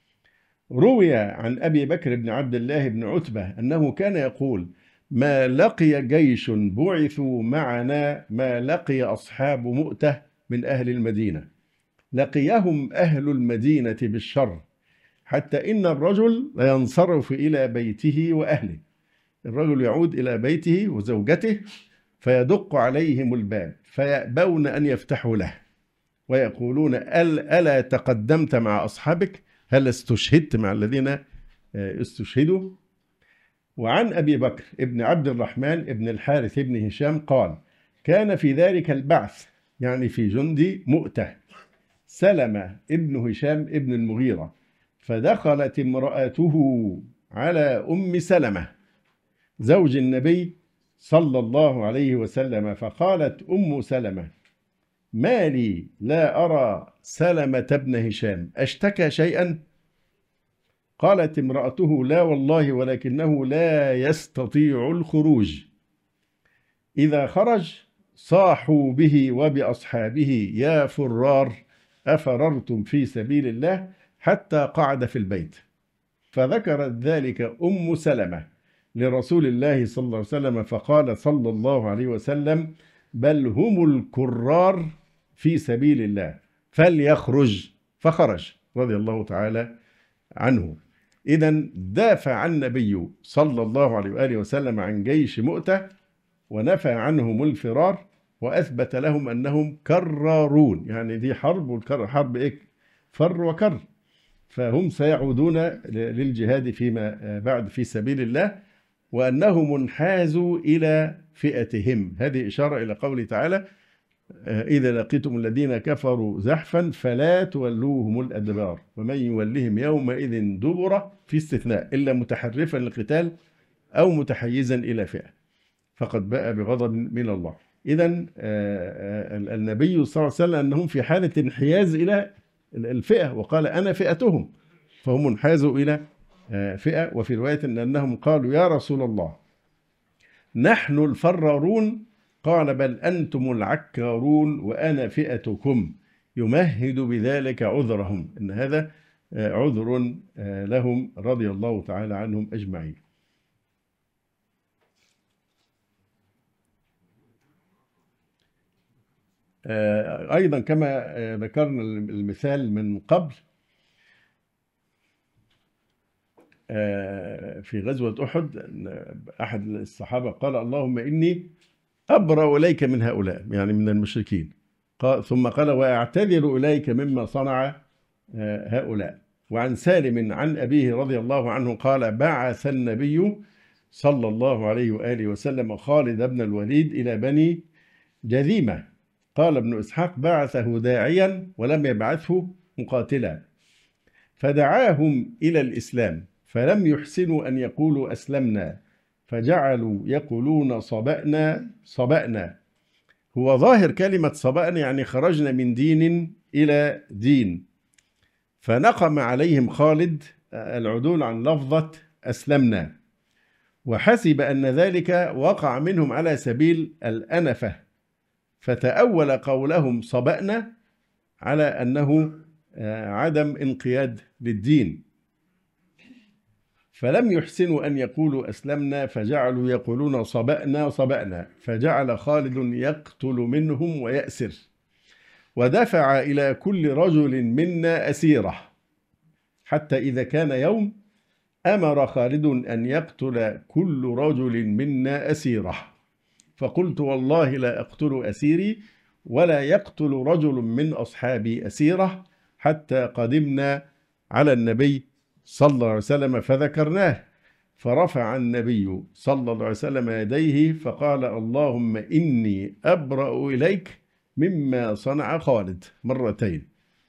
روي عن أبي بكر بن عبد الله بن عتبة أنه كان يقول: ما لقي جيش بعثوا معنا ما لقي أصحاب مؤتة من أهل المدينة، لقيهم أهل المدينة بالشر حتى إن الرجل لينصرف إلى بيته وأهله، الرجل يعود إلى بيته وزوجته فيدق عليهم الباب فيأبون أن يفتحوا له، ويقولون ألا تقدمت مع أصحابك؟ هل استشهدت مع الذين استشهدوا؟ وعن أبي بكر ابن عبد الرحمن ابن الحارث ابن هشام قال: كان في ذلك البعث، يعني في جند مؤتة، سلمة ابن هشام ابن المغيرة، فدخلت امرأته على أم سلمة زوج النبي صلى الله عليه وسلم، فقالت أم سلمة: ما لي لا أرى سلمة بن هشام أشتكى شيئا؟ قالت امرأته: لا والله، ولكنه لا يستطيع الخروج، إذا خرج صاحوا به وبأصحابه: يا فرار أفررتم في سبيل الله؟ حتى قعد في البيت. فذكرت ذلك أم سلمة لرسول الله صلى الله عليه وسلم، فقال صلى الله عليه وسلم: بل هم الكرار في سبيل الله فليخرج. فخرج رضي الله تعالى عنه. إذن دافع عن النبي صلى الله عليه وآله وسلم عن جيش مؤتة، ونفى عنهم الفرار، وأثبت لهم أنهم كرارون، يعني دي حرب، والكر حرب إيه؟ فر وكر، فهم سيعودون للجهاد فيما بعد في سبيل الله، وأنهم انحازوا إلى فئتهم. هذه إشارة إلى قوله تعالى: إذا لقيتم الذين كفروا زحفا فلا تولوهم الأدبار ومن يولهم يومئذ دبره، في استثناء، إلا متحرفا للقتال أو متحيزا إلى فئة فقد باء بغضب من الله. إذن النبي صلى الله عليه وسلم أنهم في حالة انحياز إلى الفئة، وقال: أنا فئتهم، فهم انحازوا إلى فئة. وفي رواية أنهم قالوا: يا رسول الله نحن الفرارون، قال: بل أنتم العكارون وأنا فئتكم، يمهد بذلك عذرهم، إن هذا عذر لهم رضي الله تعالى عنهم أجمعين. أيضا كما ذكرنا المثال من قبل، في غزوة أحد أحد الصحابة قال: اللهم إني أبرأ إليك من هؤلاء، يعني من المشركين، ثم قال: وأعتذر إليك مما صنع هؤلاء. وعن سالم عن أبيه رضي الله عنه قال: بعث النبي صلى الله عليه وآله وسلم خالد بن الوليد إلى بني جذيمة. قال ابن إسحاق: بعثه داعيا ولم يبعثه مقاتلا، فدعاهم إلى الإسلام فلم يحسنوا أن يقولوا أسلمنا، فجعلوا يقولون صبأنا صبأنا. هو ظاهر كلمة صبأنا يعني خرجنا من دين إلى دين، فنقم عليهم خالد العدول عن لفظة أسلمنا، وحسب أن ذلك وقع منهم على سبيل الأنفة، فتأول قولهم صبأنا على أنه عدم انقياد للدين، فلم يحسنوا أن يقولوا أسلمنا فجعلوا يقولون صبأنا صبأنا، فجعل خالد يقتل منهم ويأسر، ودفع إلى كل رجل منا أسيرة، حتى إذا كان يوم أمر خالد أن يقتل كل رجل منا أسيرة، فقلت: والله لا أقتل أسيري ولا يقتل رجل من أصحابي أسيرة، حتى قدمنا على النبي صلى الله عليه وسلم فذكرناه، فرفع النبي صلى الله عليه وسلم يديه فقال: اللهم إني أبرأ إليك مما صنع خالد مرتين.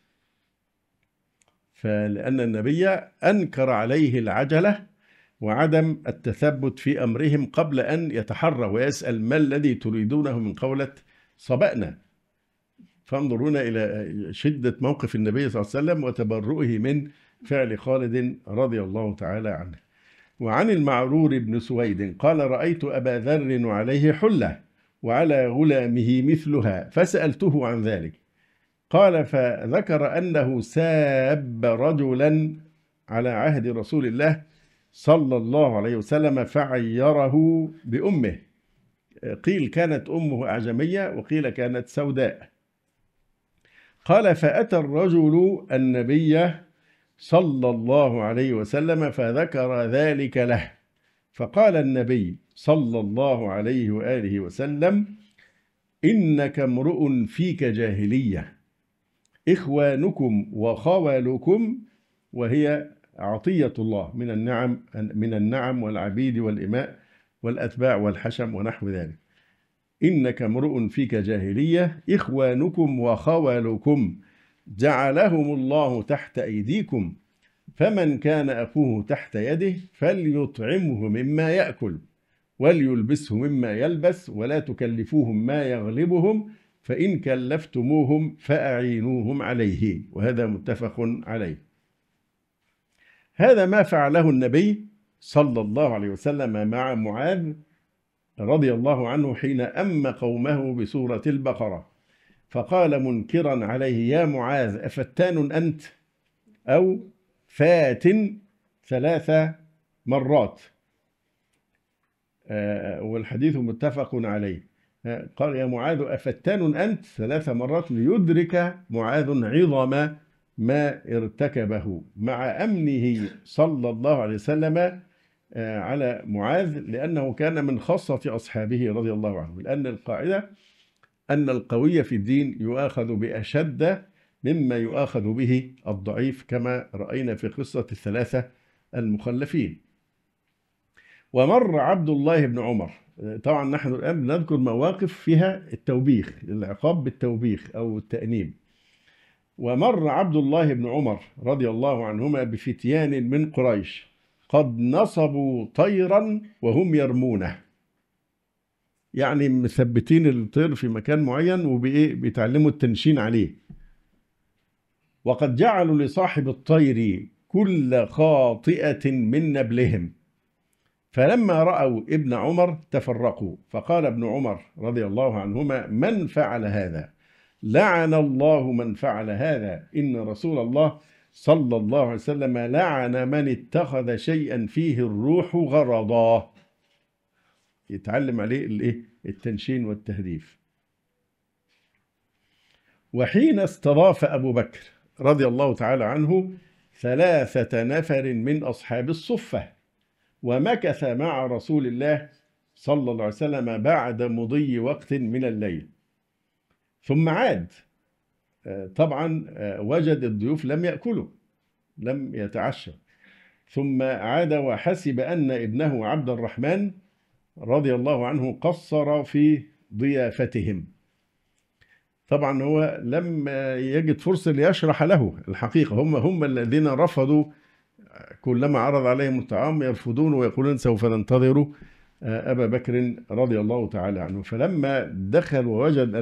فلأن النبي أنكر عليه العجلة وعدم التثبت في أمرهم قبل أن يتحرى ويسأل ما الذي تريدونه من قولة صبأنا. فانظروا هنا إلى شدة موقف النبي صلى الله عليه وسلم وتبرؤه من فعل خالد رضي الله تعالى عنه. وعن المعرور بن سويد قال: رأيت أبا ذر وعليه حلة وعلى غلامه مثلها فسألته عن ذلك، قال: فذكر أنه ساب رجلا على عهد رسول الله صلى الله عليه وسلم فعيره بأمه، قيل كانت أمه أعجمية وقيل كانت سوداء. قال: فأتى الرجل النبي صلى الله عليه وسلم فذكر ذلك له، فقال النبي صلى الله عليه وآله وسلم: إنك امرؤ فيك جاهلية، إخوانكم وخوالكم، وهي عطية الله من النعم والعبيد والإماء والأتباع والحشم ونحو ذلك. إنك امرؤ فيك جاهلية، إخوانكم وخوالكم جعلهم الله تحت أيديكم، فمن كان أخوه تحت يده فليطعمه مما يأكل وليلبسه مما يلبس، ولا تكلفوهم ما يغلبهم، فإن كلفتموهم فأعينوهم عليه. وهذا متفق عليه. هذا ما فعله النبي صلى الله عليه وسلم مع معاذ رضي الله عنه حين أم قومه بسورة البقرة، فقال منكرا عليه: يا معاذ أفتان أنت؟ أو فات 3 مرات، والحديث متفق عليه. قال: يا معاذ أفتان أنت 3 مرات ليدرك معاذ عظم ما ارتكبه مع أمنه صلى الله عليه وسلم على معاذ، لأنه كان من خاصة أصحابه رضي الله عنه. لأن القاعدة أن القوي في الدين يؤاخذ بأشد مما يؤاخذ به الضعيف، كما رأينا في قصة ال3 المخلفين. ومر عبد الله بن عمر، طبعا نحن الآن بنذكر مواقف فيها التوبيخ، العقاب بالتوبيخ أو التأنيب. ومر عبد الله بن عمر رضي الله عنهما بفتيان من قريش قد نصبوا طيرا وهم يرمونه، يعني مثبتين الطير في مكان معين وبيتعلموا التنشين عليه. وقد جعلوا لصاحب الطير كل خاطئة من نبلهم، فلما رأوا ابن عمر تفرقوا، فقال ابن عمر رضي الله عنهما: من فعل هذا؟ لعن الله من فعل هذا، إن رسول الله صلى الله عليه وسلم لعن من اتخذ شيئا فيه الروح غرضا. يتعلم عليه التنشين والتهديف. وحين استضاف أبو بكر رضي الله تعالى عنه 3 نفر من أصحاب الصفة، ومكث مع رسول الله صلى الله عليه وسلم بعد مضي وقت من الليل، ثم عاد. طبعا وجد الضيوف لم يأكلوا، لم يتعشوا، ثم عاد وحسب أن ابنه عبد الرحمن رضي الله عنه قصر في ضيافتهم. طبعا هو لم يجد فرصة ليشرح له الحقيقة، هم الذين رفضوا، كلما عرض عليهم الطعام يرفضون ويقولون سوف ننتظر أبا بكر رضي الله تعالى عنه. فلما دخل ووجد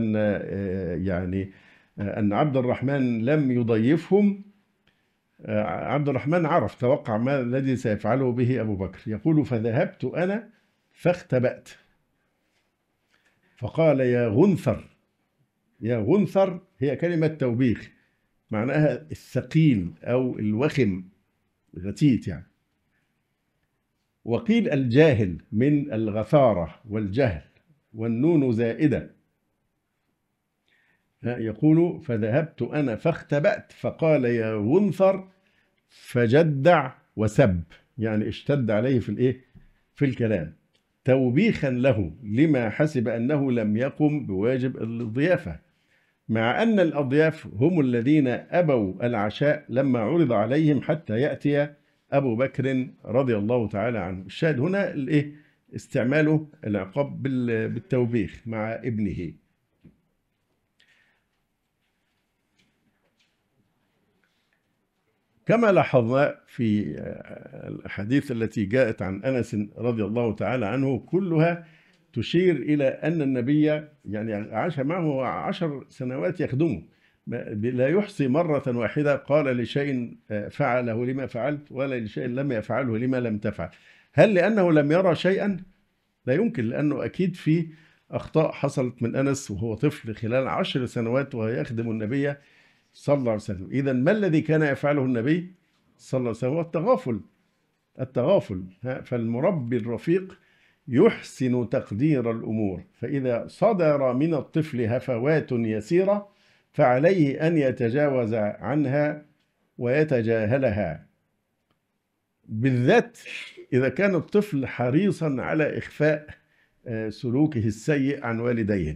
أن عبد الرحمن لم يضيفهم، عبد الرحمن عرف، توقع ما الذي سيفعله به أبو بكر. يقول: فذهبت أنا فاختبأت، فقال: يا غنثر. يا غنثر هي كلمة توبيخ، معناها الثقيل أو الوخم، غتيت يعني. وقيل الجاهل من الغثارة والجهل، والنون زائدة. يقول: فذهبت أنا فاختبأت، فقال: يا غنثر، فجدع وسب، يعني اشتد عليه في الكلام، توبيخا له لما حسب أنه لم يقم بواجب الضيافة، مع أن الأضياف هم الذين أبوا العشاء لما عرض عليهم حتى يأتي أبو بكر رضي الله تعالى عنه. الشاهد هنا استعماله العقاب بالتوبيخ مع ابنه. كما لاحظنا في الأحاديث التي جاءت عن أنس رضي الله تعالى عنه كلها تشير إلى أن النبي يعني عاش معه 10 سنوات يخدمه، لا يحصي مرة واحدة قال لشيء فعله لما فعلت، ولا لشيء لم يفعله لما لم تفعل. هل لأنه لم يرى شيئا؟ لا يمكن، لأنه أكيد في أخطاء حصلت من أنس وهو طفل خلال 10 سنوات وهو يخدم النبي صلى الله عليه وسلم. إذا ما الذي كان يفعله النبي صلى الله عليه وسلم؟ هو التغافل. فالمربي الرفيق يحسن تقدير الأمور، فإذا صدر من الطفل هفوات يسيرة فعليه أن يتجاوز عنها ويتجاهلها، بالذات إذا كان الطفل حريصا على إخفاء سلوكه السيء عن والديه،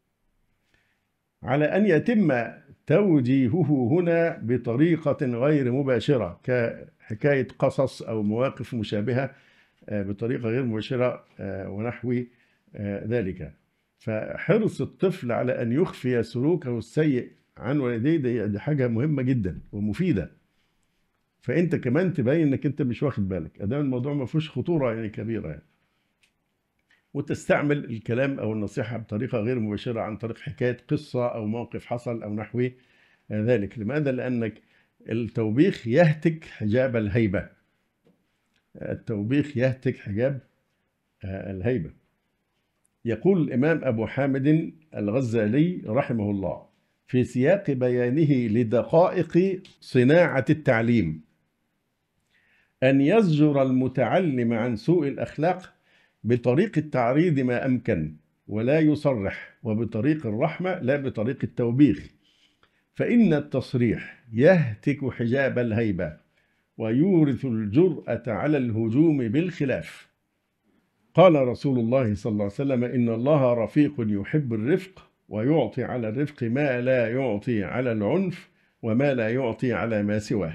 على أن يتم توجيهه هنا بطريقة غير مباشرة كحكاية قصص أو مواقف مشابهة بطريقة غير مباشرة ونحو ذلك. فحرص الطفل على أن يخفي سلوكه السيء عن والديه دي حاجة مهمة جدا ومفيدة. فأنت كمان تبين أنك أنت مش واخد بالك، أدام الموضوع ما فيهوش خطورة يعني كبيرة يعني. وتستعمل الكلام أو النصيحة بطريقة غير مباشرة عن طريق حكاية قصة أو موقف حصل أو نحو ذلك. لماذا؟ لأنك التوبيخ يهتك حجاب الهيبة. التوبيخ يهتك حجاب الهيبة. يقول الإمام أبو حامد الغزالي رحمه الله في سياق بيانه لدقائق صناعة التعليم أن يزجر المتعلم عن سوء الأخلاق بطريق التعريض ما أمكن ولا يصرح، وبطريق الرحمة لا بطريق التوبيخ، فإن التصريح يهتك حجاب الهيبة ويورث الجرأة على الهجوم بالخلاف. قال رسول الله صلى الله عليه وسلم: إن الله رفيق يحب الرفق، ويعطي على الرفق ما لا يعطي على العنف وما لا يعطي على ما سواه.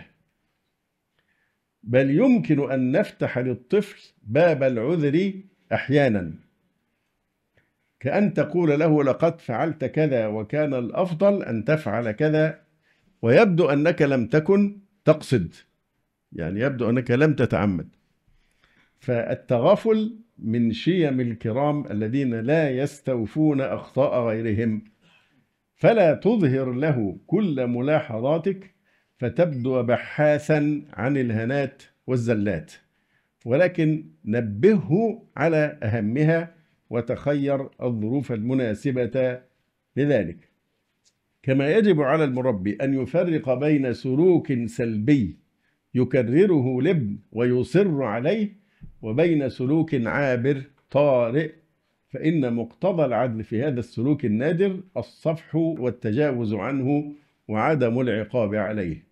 بل يمكن أن نفتح للطفل باب العذر أحيانا، كأن تقول له: لقد فعلت كذا وكان الأفضل أن تفعل كذا، ويبدو أنك لم تكن تقصد، يعني يبدو أنك لم تتعمد. فالتغافل من شيم الكرام الذين لا يستوفون أخطاء غيرهم، فلا تظهر له كل ملاحظاتك فتبدو بحاثا عن الهنات والزلات، ولكن نبهه على أهمها وتخير الظروف المناسبة لذلك. كما يجب على المربي أن يفرق بين سلوك سلبي يكرره الابن ويصر عليه وبين سلوك عابر طارئ، فإن مقتضى العدل في هذا السلوك النادر الصفح والتجاوز عنه وعدم العقاب عليه.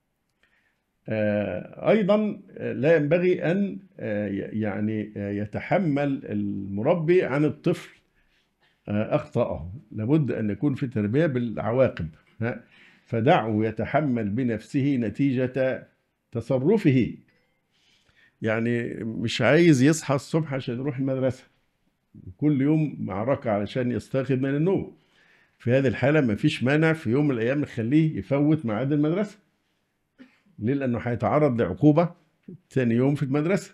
أيضا لا ينبغي أن يعني يتحمل المربي عن الطفل أخطأه، لابد أن يكون في تربية بالعواقب، فدعه يتحمل بنفسه نتيجة تصرفه. يعني مش عايز يصحى الصبح عشان يروح المدرسة، كل يوم معركة علشان يستيقظ من النوم. في هذه الحالة ما فيش مانع في يوم من الأيام نخليه يفوت ميعاد المدرسة. ليه؟ لأنه هيتعرض لعقوبة ثاني يوم في المدرسة.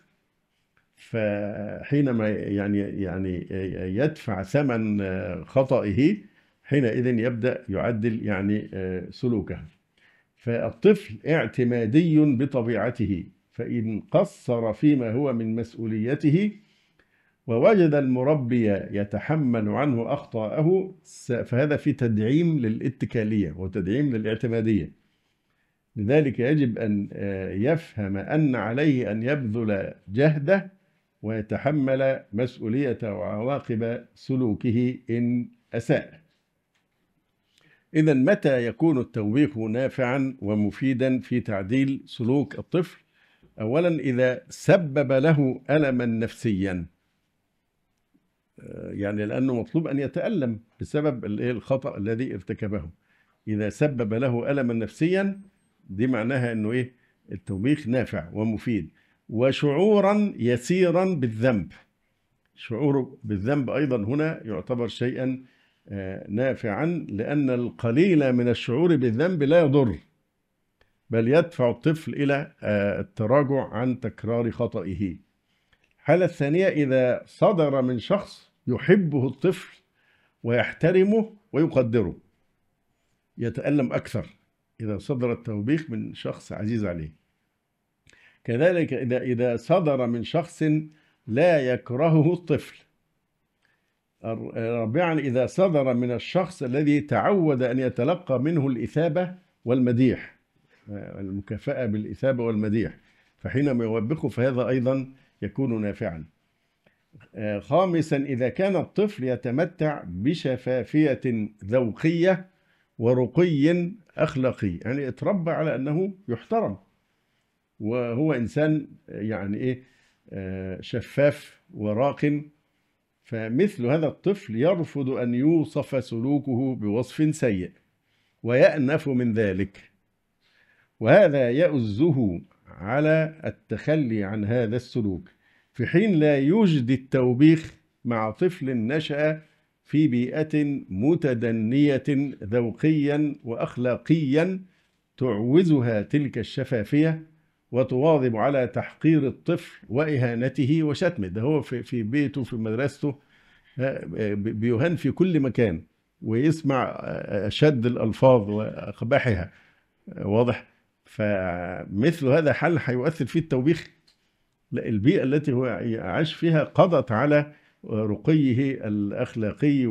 فحينما يعني يدفع ثمن خطئه، حينئذ يبدأ يعدل يعني سلوكه. فالطفل اعتمادي بطبيعته، فإن قصر فيما هو من مسؤوليته ووجد المربي يتحمل عنه أخطاءه، فهذا في تدعيم للاتكالية وتدعيم للاعتمادية. لذلك يجب أن يفهم أن عليه أن يبذل جهده ويتحمل مسؤولية وعواقب سلوكه إن أساء. إذا متى يكون التوبيخ نافعا ومفيدا في تعديل سلوك الطفل؟ أولا إذا سبب له ألما نفسيا، يعني لأنه مطلوب أن يتألم بسبب الخطأ الذي ارتكبه. إذا سبب له ألما نفسيا دي معناها أنه إيه؟ التوبيخ نافع ومفيد. وشعورا يسيرا بالذنب، شعور بالذنب أيضا هنا يعتبر شيئا نافعا، لأن القليل من الشعور بالذنب لا يضر. بل يدفع الطفل إلى التراجع عن تكرار خطئه. الحالة الثانية إذا صدر من شخص يحبه الطفل ويحترمه ويقدره، يتألم أكثر إذا صدر التوبيخ من شخص عزيز عليه. كذلك إذا صدر من شخص لا يكرهه الطفل. رابعا إذا صدر من الشخص الذي تعود أن يتلقى منه الإثابة والمديح، المكافأة بالإثابة والمديح، فحينما يوبخه فهذا أيضا يكون نافعا. خامسا إذا كان الطفل يتمتع بشفافية ذوقية ورقي أخلاقي، يعني اتربى على أنه يحترم وهو إنسان يعني إيه شفاف وراق، فمثل هذا الطفل يرفض أن يوصف سلوكه بوصف سيء ويأنف من ذلك، وهذا يؤزه على التخلي عن هذا السلوك، في حين لا يوجد التوبيخ مع طفل نشأ في بيئة متدنية ذوقيا وأخلاقيا تعوزها تلك الشفافية وتواظب على تحقير الطفل وإهانته وشتمه. ده هو في بيته في مدرسته بيهان في كل مكان ويسمع أشد الألفاظ وأقبحها، واضح؟ فمثل هذا حل هيؤثر فيه التوبيخ؟ لا، البيئة التي هو عاش فيها قضت على رقيه الأخلاقي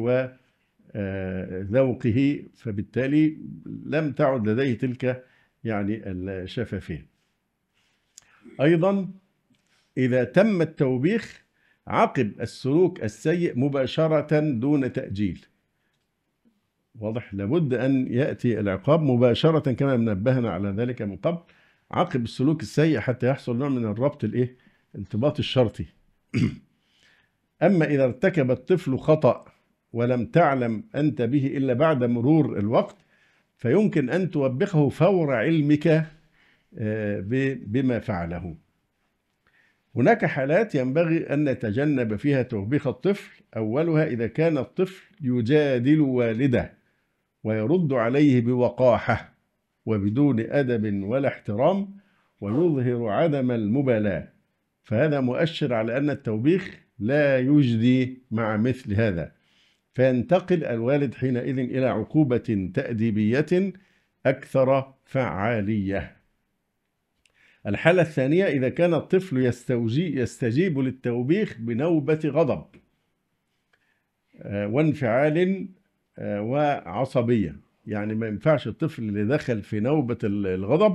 وذوقه، فبالتالي لم تعد لديه تلك يعني الشفافية. أيضا إذا تم التوبيخ عقب السلوك السيء مباشرة دون تأجيل، واضح؟ لابد أن يأتي العقاب مباشرة كما نبهنا على ذلك من قبل عقب السلوك السيء حتى يحصل نوع من الربط الانضباط الشرطي. أما إذا ارتكب الطفل خطأ ولم تعلم أنت به إلا بعد مرور الوقت فيمكن أن توبخه فور علمك بما فعله. هناك حالات ينبغي أن نتجنب فيها توبيخ الطفل، أولها إذا كان الطفل يجادل والده ويرد عليه بوقاحة وبدون أدب ولا احترام ويظهر عدم المبالاة، فهذا مؤشر على أن التوبيخ لا يجدي مع مثل هذا، فينتقل الوالد حينئذ إلى عقوبة تأديبية أكثر فعالية. الحالة الثانية إذا كان الطفل يستجيب للتوبيخ بنوبة غضب وانفعال وعصبية، يعني ما ينفعش الطفل اللي دخل في نوبة الغضب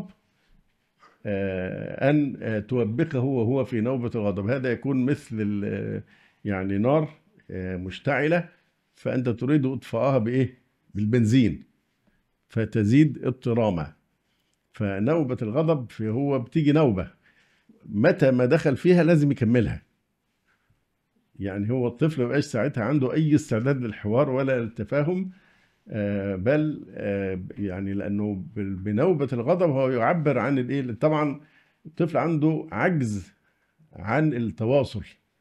أن توبخه وهو في نوبة الغضب، هذا يكون مثل يعني نار مشتعلة فأنت تريد إطفاءها بإيه؟ بالبنزين فتزيد اضطرامها. فنوبة الغضب هو بتيجي نوبة متى ما دخل فيها لازم يكملها، يعني هو الطفل ما بقاش ساعتها عنده أي استعداد للحوار ولا التفاهم، بل يعني لأنه بنوبة الغضب هو يعبر عن الإيه؟ طبعا الطفل عنده عجز عن التواصل،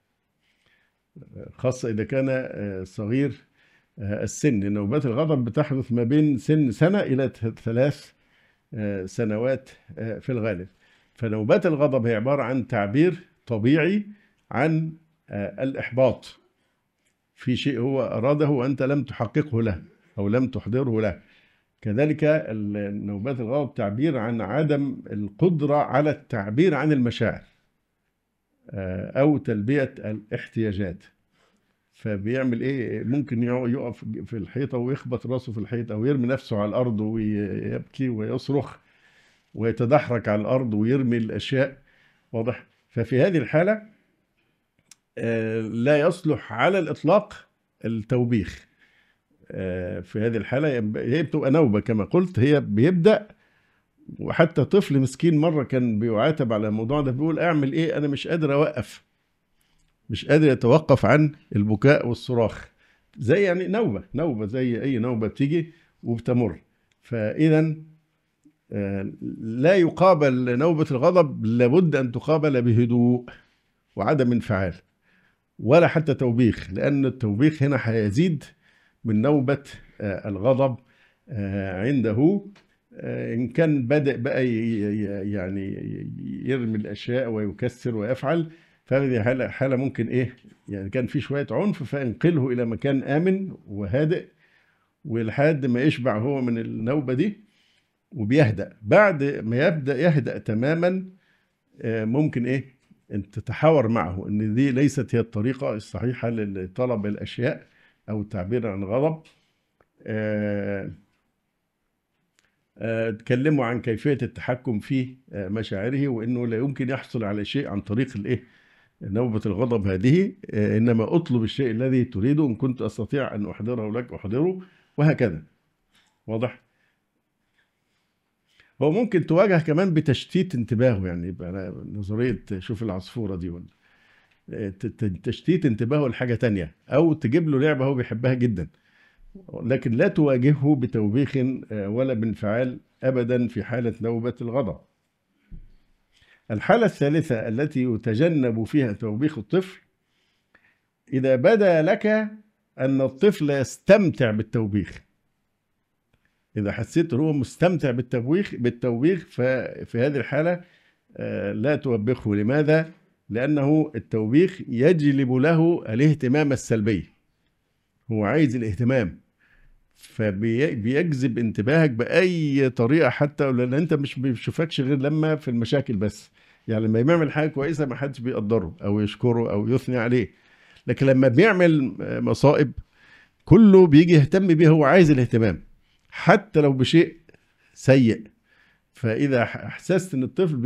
خاصة إذا كان صغير السن. نوبات الغضب بتحدث ما بين سنة إلى 3 سنوات في الغالب. فنوبات الغضب هي عبارة عن تعبير طبيعي عن الإحباط في شيء هو أراده وأنت لم تحققه له أو لم تحضره له. كذلك نوبات الغضب تعبير عن عدم القدرة على التعبير عن المشاعر أو تلبية الاحتياجات، فبيعمل إيه؟ ممكن يقف في الحيطة ويخبط راسه في الحيطة أو يرمي نفسه على الأرض ويبكي ويصرخ ويتدحرج على الأرض ويرمي الأشياء، واضح؟ ففي هذه الحالة لا يصلح على الإطلاق التوبيخ. في هذه الحالة هي بتبقى نوبة كما قلت، هي بيبدأ، وحتى طفل مسكين مرة كان بيعاتب على الموضوع ده بيقول أعمل إيه؟ أنا مش قادر أوقف، مش قادر يتوقف عن البكاء والصراخ، زي يعني نوبة زي أي نوبة بتيجي وبتمر. فإذا لا يقابل نوبة الغضب، لابد أن تقابل بهدوء وعدم انفعال ولا حتى توبيخ، لأن التوبيخ هنا هيزيد من نوبة الغضب عنده، إن كان بدأ بقى يعني يرمي الأشياء ويكسر ويفعل، فهذه حالة ممكن إيه يعني كان في شوية عنف، فانقله إلى مكان آمن وهادئ ولحد ما يشبع هو من النوبة دي وبيهدأ. بعد ما يبدأ يهدأ تماما ممكن إيه أنت تتحاور معه إن دي ليست هي الطريقة الصحيحة لطلب الأشياء أو التعبير عن غضب. اتكلموا عن كيفية التحكم في مشاعره، وإنه لا يمكن يحصل على شيء عن طريق الإيه نوبة الغضب هذه، إنما أطلب الشيء الذي تريده، إن كنت أستطيع أن أحضره لك أحضره، وهكذا. واضح؟ هو ممكن تواجه كمان بتشتيت انتباهه، يعني يبقى نظرية شوف العصفورة دي، ولا تشتيت انتباهه لحاجة تانية، أو تجيب له لعبة هو بيحبها جدا، لكن لا تواجهه بتوبيخ ولا بانفعال أبدا في حالة نوبة الغضب. الحالة الثالثة التي يتجنب فيها توبيخ الطفل إذا بدا لك أن الطفل يستمتع بالتوبيخ. إذا حسيت أنه مستمتع بالتوبيخ ففي هذه الحالة لا توبخه. لماذا؟ لأنه التوبيخ يجلب له الاهتمام السلبي، هو عايز الاهتمام، فبيجذب انتباهك بأي طريقة، حتى لأن أنت مش بيشوفكش غير لما في المشاكل بس. يعني لما بيعمل حاجة كويسة ما حدش بيقدره أو يشكره أو يثني عليه، لكن لما بيعمل مصائب كله بيجي يهتم بيه، هو عايز الاهتمام حتى لو بشيء سيء. فإذا أحسست أن الطفل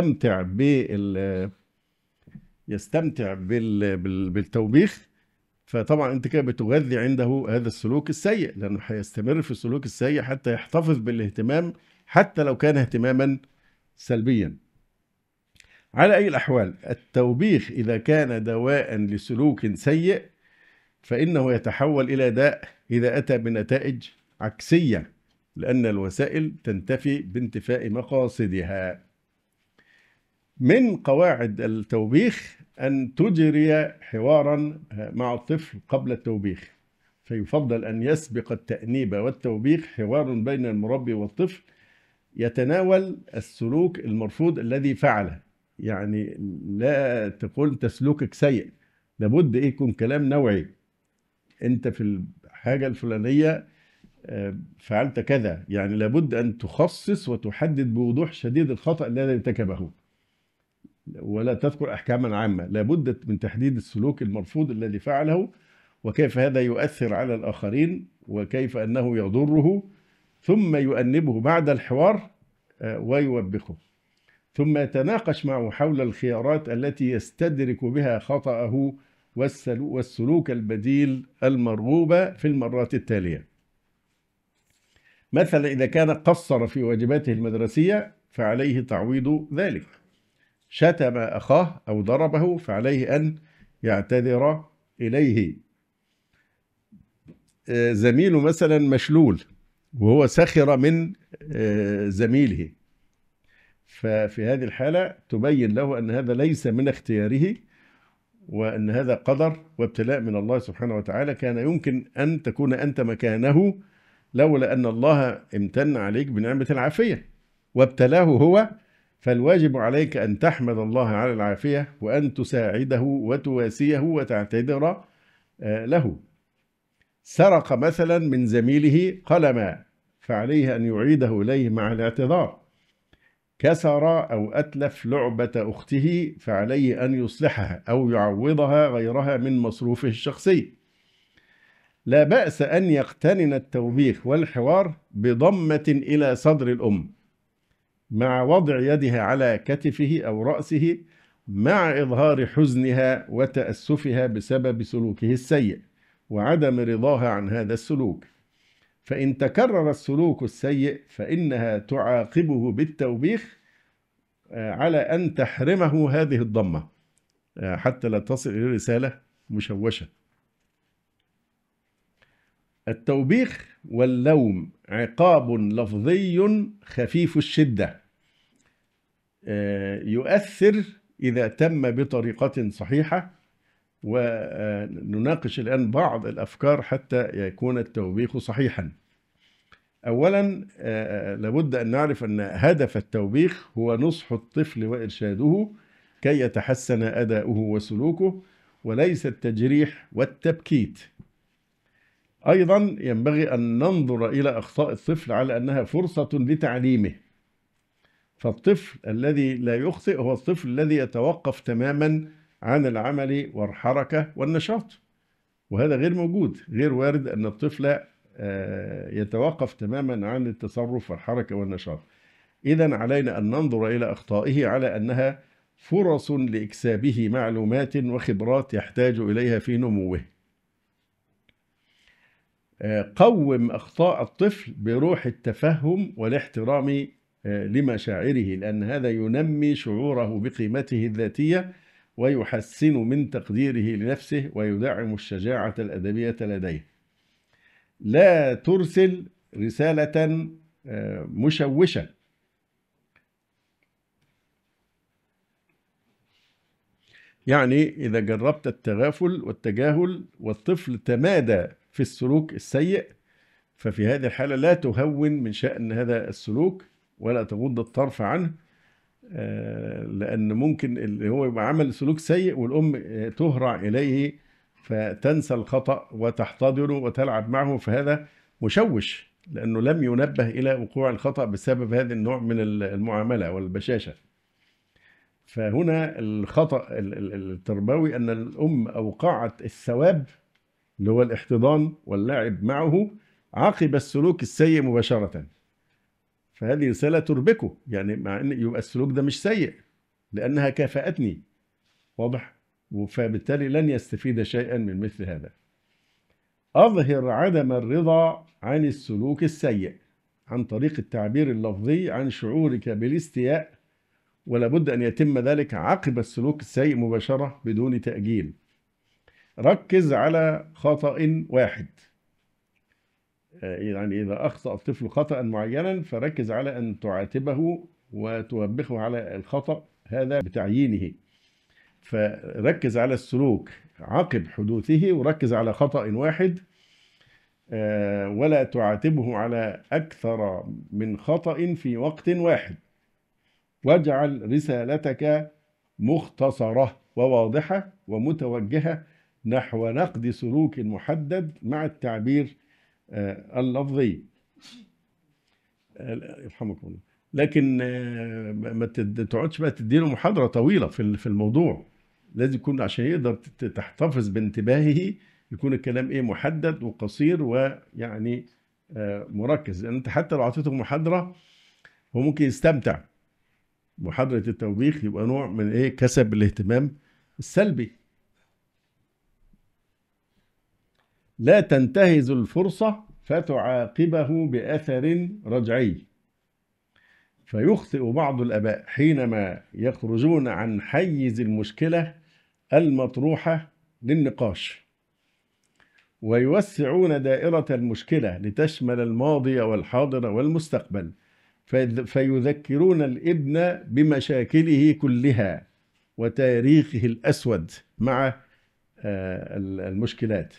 يستمتع بالتوبيخ، فطبعا أنت كده بتغذي عنده هذا السلوك السيء، لأنه هيستمر في السلوك السيء حتى يحتفظ بالاهتمام حتى لو كان اهتماما سلبيا. على أي الأحوال التوبيخ إذا كان دواء لسلوك سيء فإنه يتحول إلى داء إذا أتى بنتائج عكسية، لأن الوسائل تنتفي بانتفاء مقاصدها. من قواعد التوبيخ أن تجري حوارا مع الطفل قبل التوبيخ، فيفضل أن يسبق التأنيب والتوبيخ حوار بين المربي والطفل يتناول السلوك المرفوض الذي فعله. يعني لا تقول أنت سلوكك سيء، لابد يكون كلام نوعي، أنت في الحاجة الفلانية فعلت كذا، يعني لابد أن تخصص وتحدد بوضوح شديد الخطأ الذي ارتكبه، ولا تذكر أحكاما عامة. لابد من تحديد السلوك المرفوض الذي فعله، وكيف هذا يؤثر على الآخرين، وكيف أنه يضره، ثم يؤنبه بعد الحوار ويوبخه، ثم يتناقش معه حول الخيارات التي يستدرك بها خطأه والسلوك البديل المرغوب في المرات التالية. مثلا إذا كان قصر في واجباته المدرسية فعليه تعويض ذلك، شتم أخاه أو ضربه فعليه أن يعتذر إليه. زميله مثلا مشلول وهو سخر من زميله، ففي هذه الحالة تبين له أن هذا ليس من اختياره، وأن هذا قدر وابتلاء من الله سبحانه وتعالى، كان يمكن أن تكون أنت مكانه لولا أن الله امتن عليك بنعمة العافية وابتلاه هو. فالواجب عليك أن تحمد الله على العافية، وأن تساعده وتواسيه وتعتذر له. سرق مثلا من زميله قلما فعليه أن يعيده إليه مع الاعتذار. كسر أو أتلف لعبة أخته فعليه أن يصلحها أو يعوضها غيرها من مصروفه الشخصي. لا بأس أن يقتنن التوبيخ والحوار بضمة إلى صدر الأم مع وضع يدها على كتفه أو رأسه، مع إظهار حزنها وتأسفها بسبب سلوكه السيء وعدم رضاها عن هذا السلوك. فإن تكرر السلوك السيء فإنها تعاقبه بالتوبيخ على أن تحرمه هذه الضمة حتى لا تصل إلى رسالة مشوشة. التوبيخ واللوم عقاب لفظي خفيف الشدة، يؤثر إذا تم بطريقة صحيحة، ونناقش الآن بعض الأفكار حتى يكون التوبيخ صحيحا. أولا لابد أن نعرف أن هدف التوبيخ هو نصح الطفل وإرشاده كي يتحسن أداؤه وسلوكه، وليس التجريح والتبكيت. أيضا ينبغي أن ننظر إلى أخطاء الطفل على أنها فرصة لتعليمه. فالطفل الذي لا يخطئ هو الطفل الذي يتوقف تماما عن العمل والحركة والنشاط، وهذا غير موجود، غير وارد أن الطفل يتوقف تماما عن التصرف والحركة والنشاط. إذن علينا أن ننظر إلى أخطائه على أنها فرص لإكسابه معلومات وخبرات يحتاج إليها في نموه. قوم أخطاء الطفل بروح التفهم والاحترام لمشاعره، لأن هذا ينمي شعوره بقيمته الذاتية ويحسن من تقديره لنفسه ويدعم الشجاعة الأدبية لديه. لا ترسل رسالة مشوشة. يعني إذا جربت التغافل والتجاهل والطفل تمادى في السلوك السيء، ففي هذه الحالة لا تهون من شأن هذا السلوك ولا تغض الطرف عنه، لأن ممكن اللي هو يبقى عمل سلوك سيء والأم تهرع إليه فتنسى الخطأ وتحتضنه وتلعب معه، فهذا مشوش لأنه لم ينبه إلى وقوع الخطأ بسبب هذا النوع من المعاملة والبشاشة. فهنا الخطأ التربوي أن الأم أوقعت الثواب اللي هو الاحتضان واللعب معه عقب السلوك السيء مباشرة، فهذه رسالة تربكه، يعني مع أن يبقى السلوك ده مش سيء لأنها كافأتني، واضح؟ فبالتالي لن يستفيد شيئا من مثل هذا. أظهر عدم الرضا عن السلوك السيء عن طريق التعبير اللفظي عن شعورك بالاستياء، ولا بد أن يتم ذلك عقب السلوك السيء مباشرة بدون تأجيل. ركز على خطأ واحد، يعني إذا أخطأ الطفل خطأ معينا فركز على أن تعاتبه وتوبخه على الخطأ هذا بتعيينه. فركز على السلوك عقب حدوثه وركز على خطأ واحد، ولا تعاتبه على أكثر من خطأ في وقت واحد. واجعل رسالتك مختصرة وواضحة ومتوجهة نحو نقد سلوك محدد مع التعبير اللفظي. يرحمكم الله. لكن ما تقعدش بقى تديله محاضرة طويلة في الموضوع، لازم يكون عشان يقدر تحتفظ بانتباهه يكون الكلام محدد وقصير ويعني مركز، لأن انت حتى لو اعطيته محاضرة هو ممكن يستمتع. محاضرة التوبيخ يبقى نوع من كسب الاهتمام السلبي. لا تنتهز الفرصة فتعاقبه بأثر رجعي. فيخطئ بعض الآباء حينما يخرجون عن حيز المشكلة المطروحة للنقاش ويوسعون دائرة المشكلة لتشمل الماضي والحاضر والمستقبل، فيذكرون الابن بمشاكله كلها وتاريخه الأسود مع المشكلات.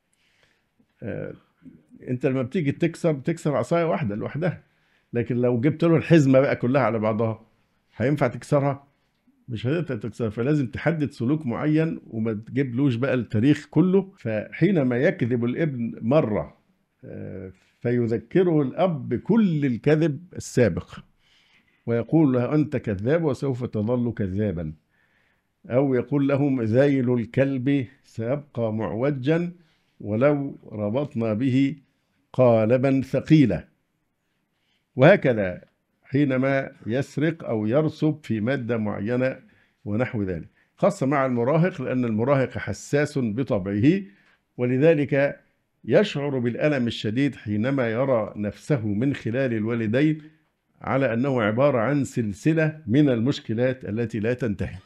انت لما بتيجي تكسر عصاية واحدة لوحدها، لكن لو جبت له الحزمة بقى كلها على بعضها هينفع تكسرها؟ مش هتقدر تكسرها. فلازم تحدد سلوك معين وما تجيبلوش بقى التاريخ كله. فحينما يكذب الابن مرة فيذكره الأب بكل الكذب السابق ويقول له أنت كذاب وسوف تظل كذابا، أو يقول لهم ذيل الكلب سيبقى معوجا ولو ربطنا به قالبا ثقيلا. وهكذا حينما يسرق أو يرسب في مادة معينة ونحو ذلك، خاصة مع المراهق، لأن المراهق حساس بطبعه، ولذلك يشعر بالألم الشديد حينما يرى نفسه من خلال الوالدين على أنه عبارة عن سلسلة من المشكلات التي لا تنتهي.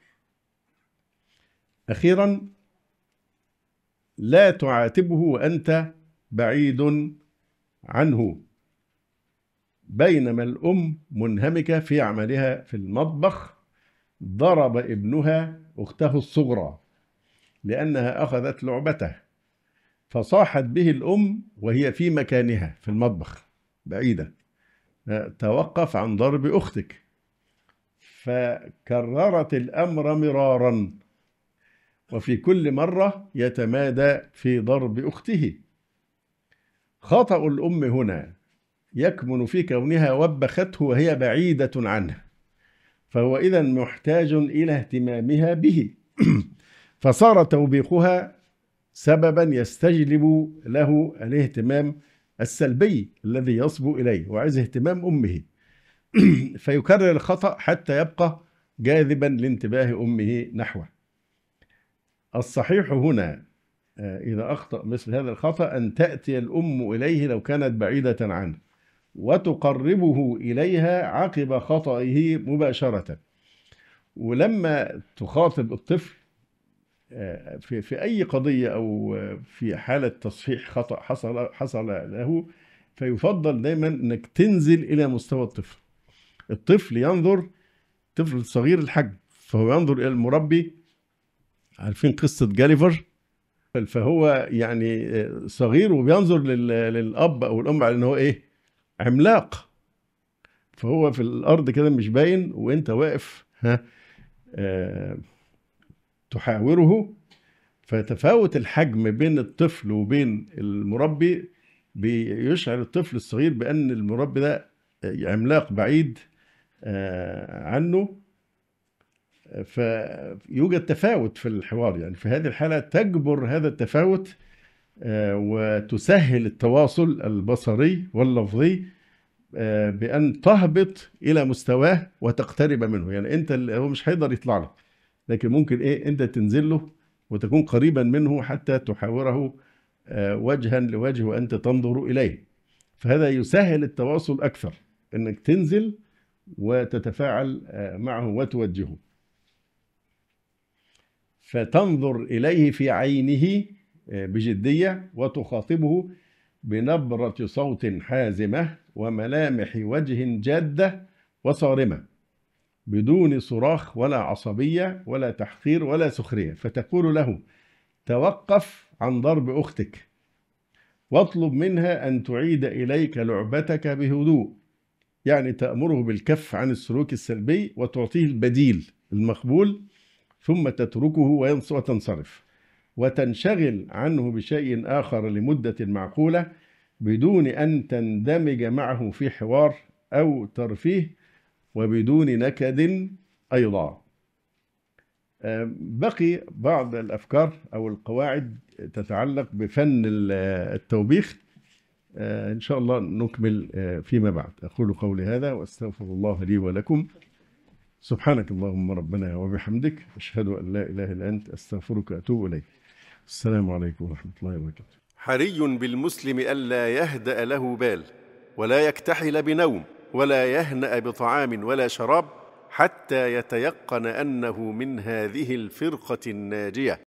أخيرا، لا تعاتبه وأنت بعيد عنه. بينما الأم منهمكة في عملها في المطبخ ضرب ابنها أخته الصغرى لأنها أخذت لعبته، فصاحت به الأم وهي في مكانها في المطبخ، بعيدة، توقف عن ضرب أختك. فكررت الأمر مرارا، وفي كل مرة يتمادى في ضرب أخته. خطأ الأم هنا يكمن في كونها وبخته وهي بعيدة عنه، فهو إذن محتاج إلى اهتمامها به. فصار توبيخها سببا يستجلب له الاهتمام السلبي الذي يصبو إليه، وعايز اهتمام أمه. فيكرر الخطأ حتى يبقى جاذبا لانتباه أمه نحوه. الصحيح هنا إذا أخطأ مثل هذا الخطأ أن تأتي الأم إليه لو كانت بعيدة عنه، وتقربه إليها عقب خطئه مباشرة. ولما تخاطب الطفل في أي قضية أو في حالة تصحيح خطأ حصل له، فيفضل دايما أنك تنزل إلى مستوى الطفل. الطفل ينظر، طفل صغير الحجم، فهو ينظر إلى المربي. عارفين قصة جاليفر؟ فهو يعني صغير وبينظر للأب أو الأم على أنه هو إيه؟ عملاق. فهو في الأرض كده مش باين، وإنت واقف تحاوره. فتفاوت الحجم بين الطفل وبين المربي بيشعر الطفل الصغير بأن المربي ده عملاق بعيد عنه. فيوجد تفاوت في الحوار، يعني في هذه الحالة تجبر هذا التفاوت وتسهل التواصل البصري واللفظي بأن تهبط إلى مستواه وتقترب منه. يعني أنت هو مش هيقدر يطلع لك، لكن ممكن إيه أنت تنزل له وتكون قريبا منه حتى تحاوره وجها لوجه وأنت تنظر إليه. فهذا يسهل التواصل أكثر، أنك تنزل وتتفاعل معه وتوجهه. فتنظر إليه في عينه بجدية، وتخاطبه بنبرة صوت حازمة وملامح وجه جادة وصارمة، بدون صراخ ولا عصبية ولا تحقير ولا سخرية. فتقول له: توقف عن ضرب أختك، واطلب منها أن تعيد إليك لعبتك بهدوء. يعني تأمره بالكف عن السلوك السلبي وتعطيه البديل المقبول، ثم تتركه وتنصرف، وتنشغل عنه بشيء آخر لمدة معقولة بدون أن تندمج معه في حوار أو ترفيه، وبدون نكد أيضا. بقي بعض الأفكار أو القواعد تتعلق بفن التوبيخ، إن شاء الله نكمل فيما بعد. أقول قولي هذا وأستغفر الله لي ولكم. سبحانك اللهم ربنا وبحمدك، أشهد أن لا إله إلا أنت، أستغفرك وأتوب إليك. السلام عليكم ورحمة الله وبركاته. حري بالمسلم ألا يهدأ له بال، ولا يكتحل بنوم، ولا يهنأ بطعام ولا شراب، حتى يتيقن أنه من هذه الفرقة الناجية.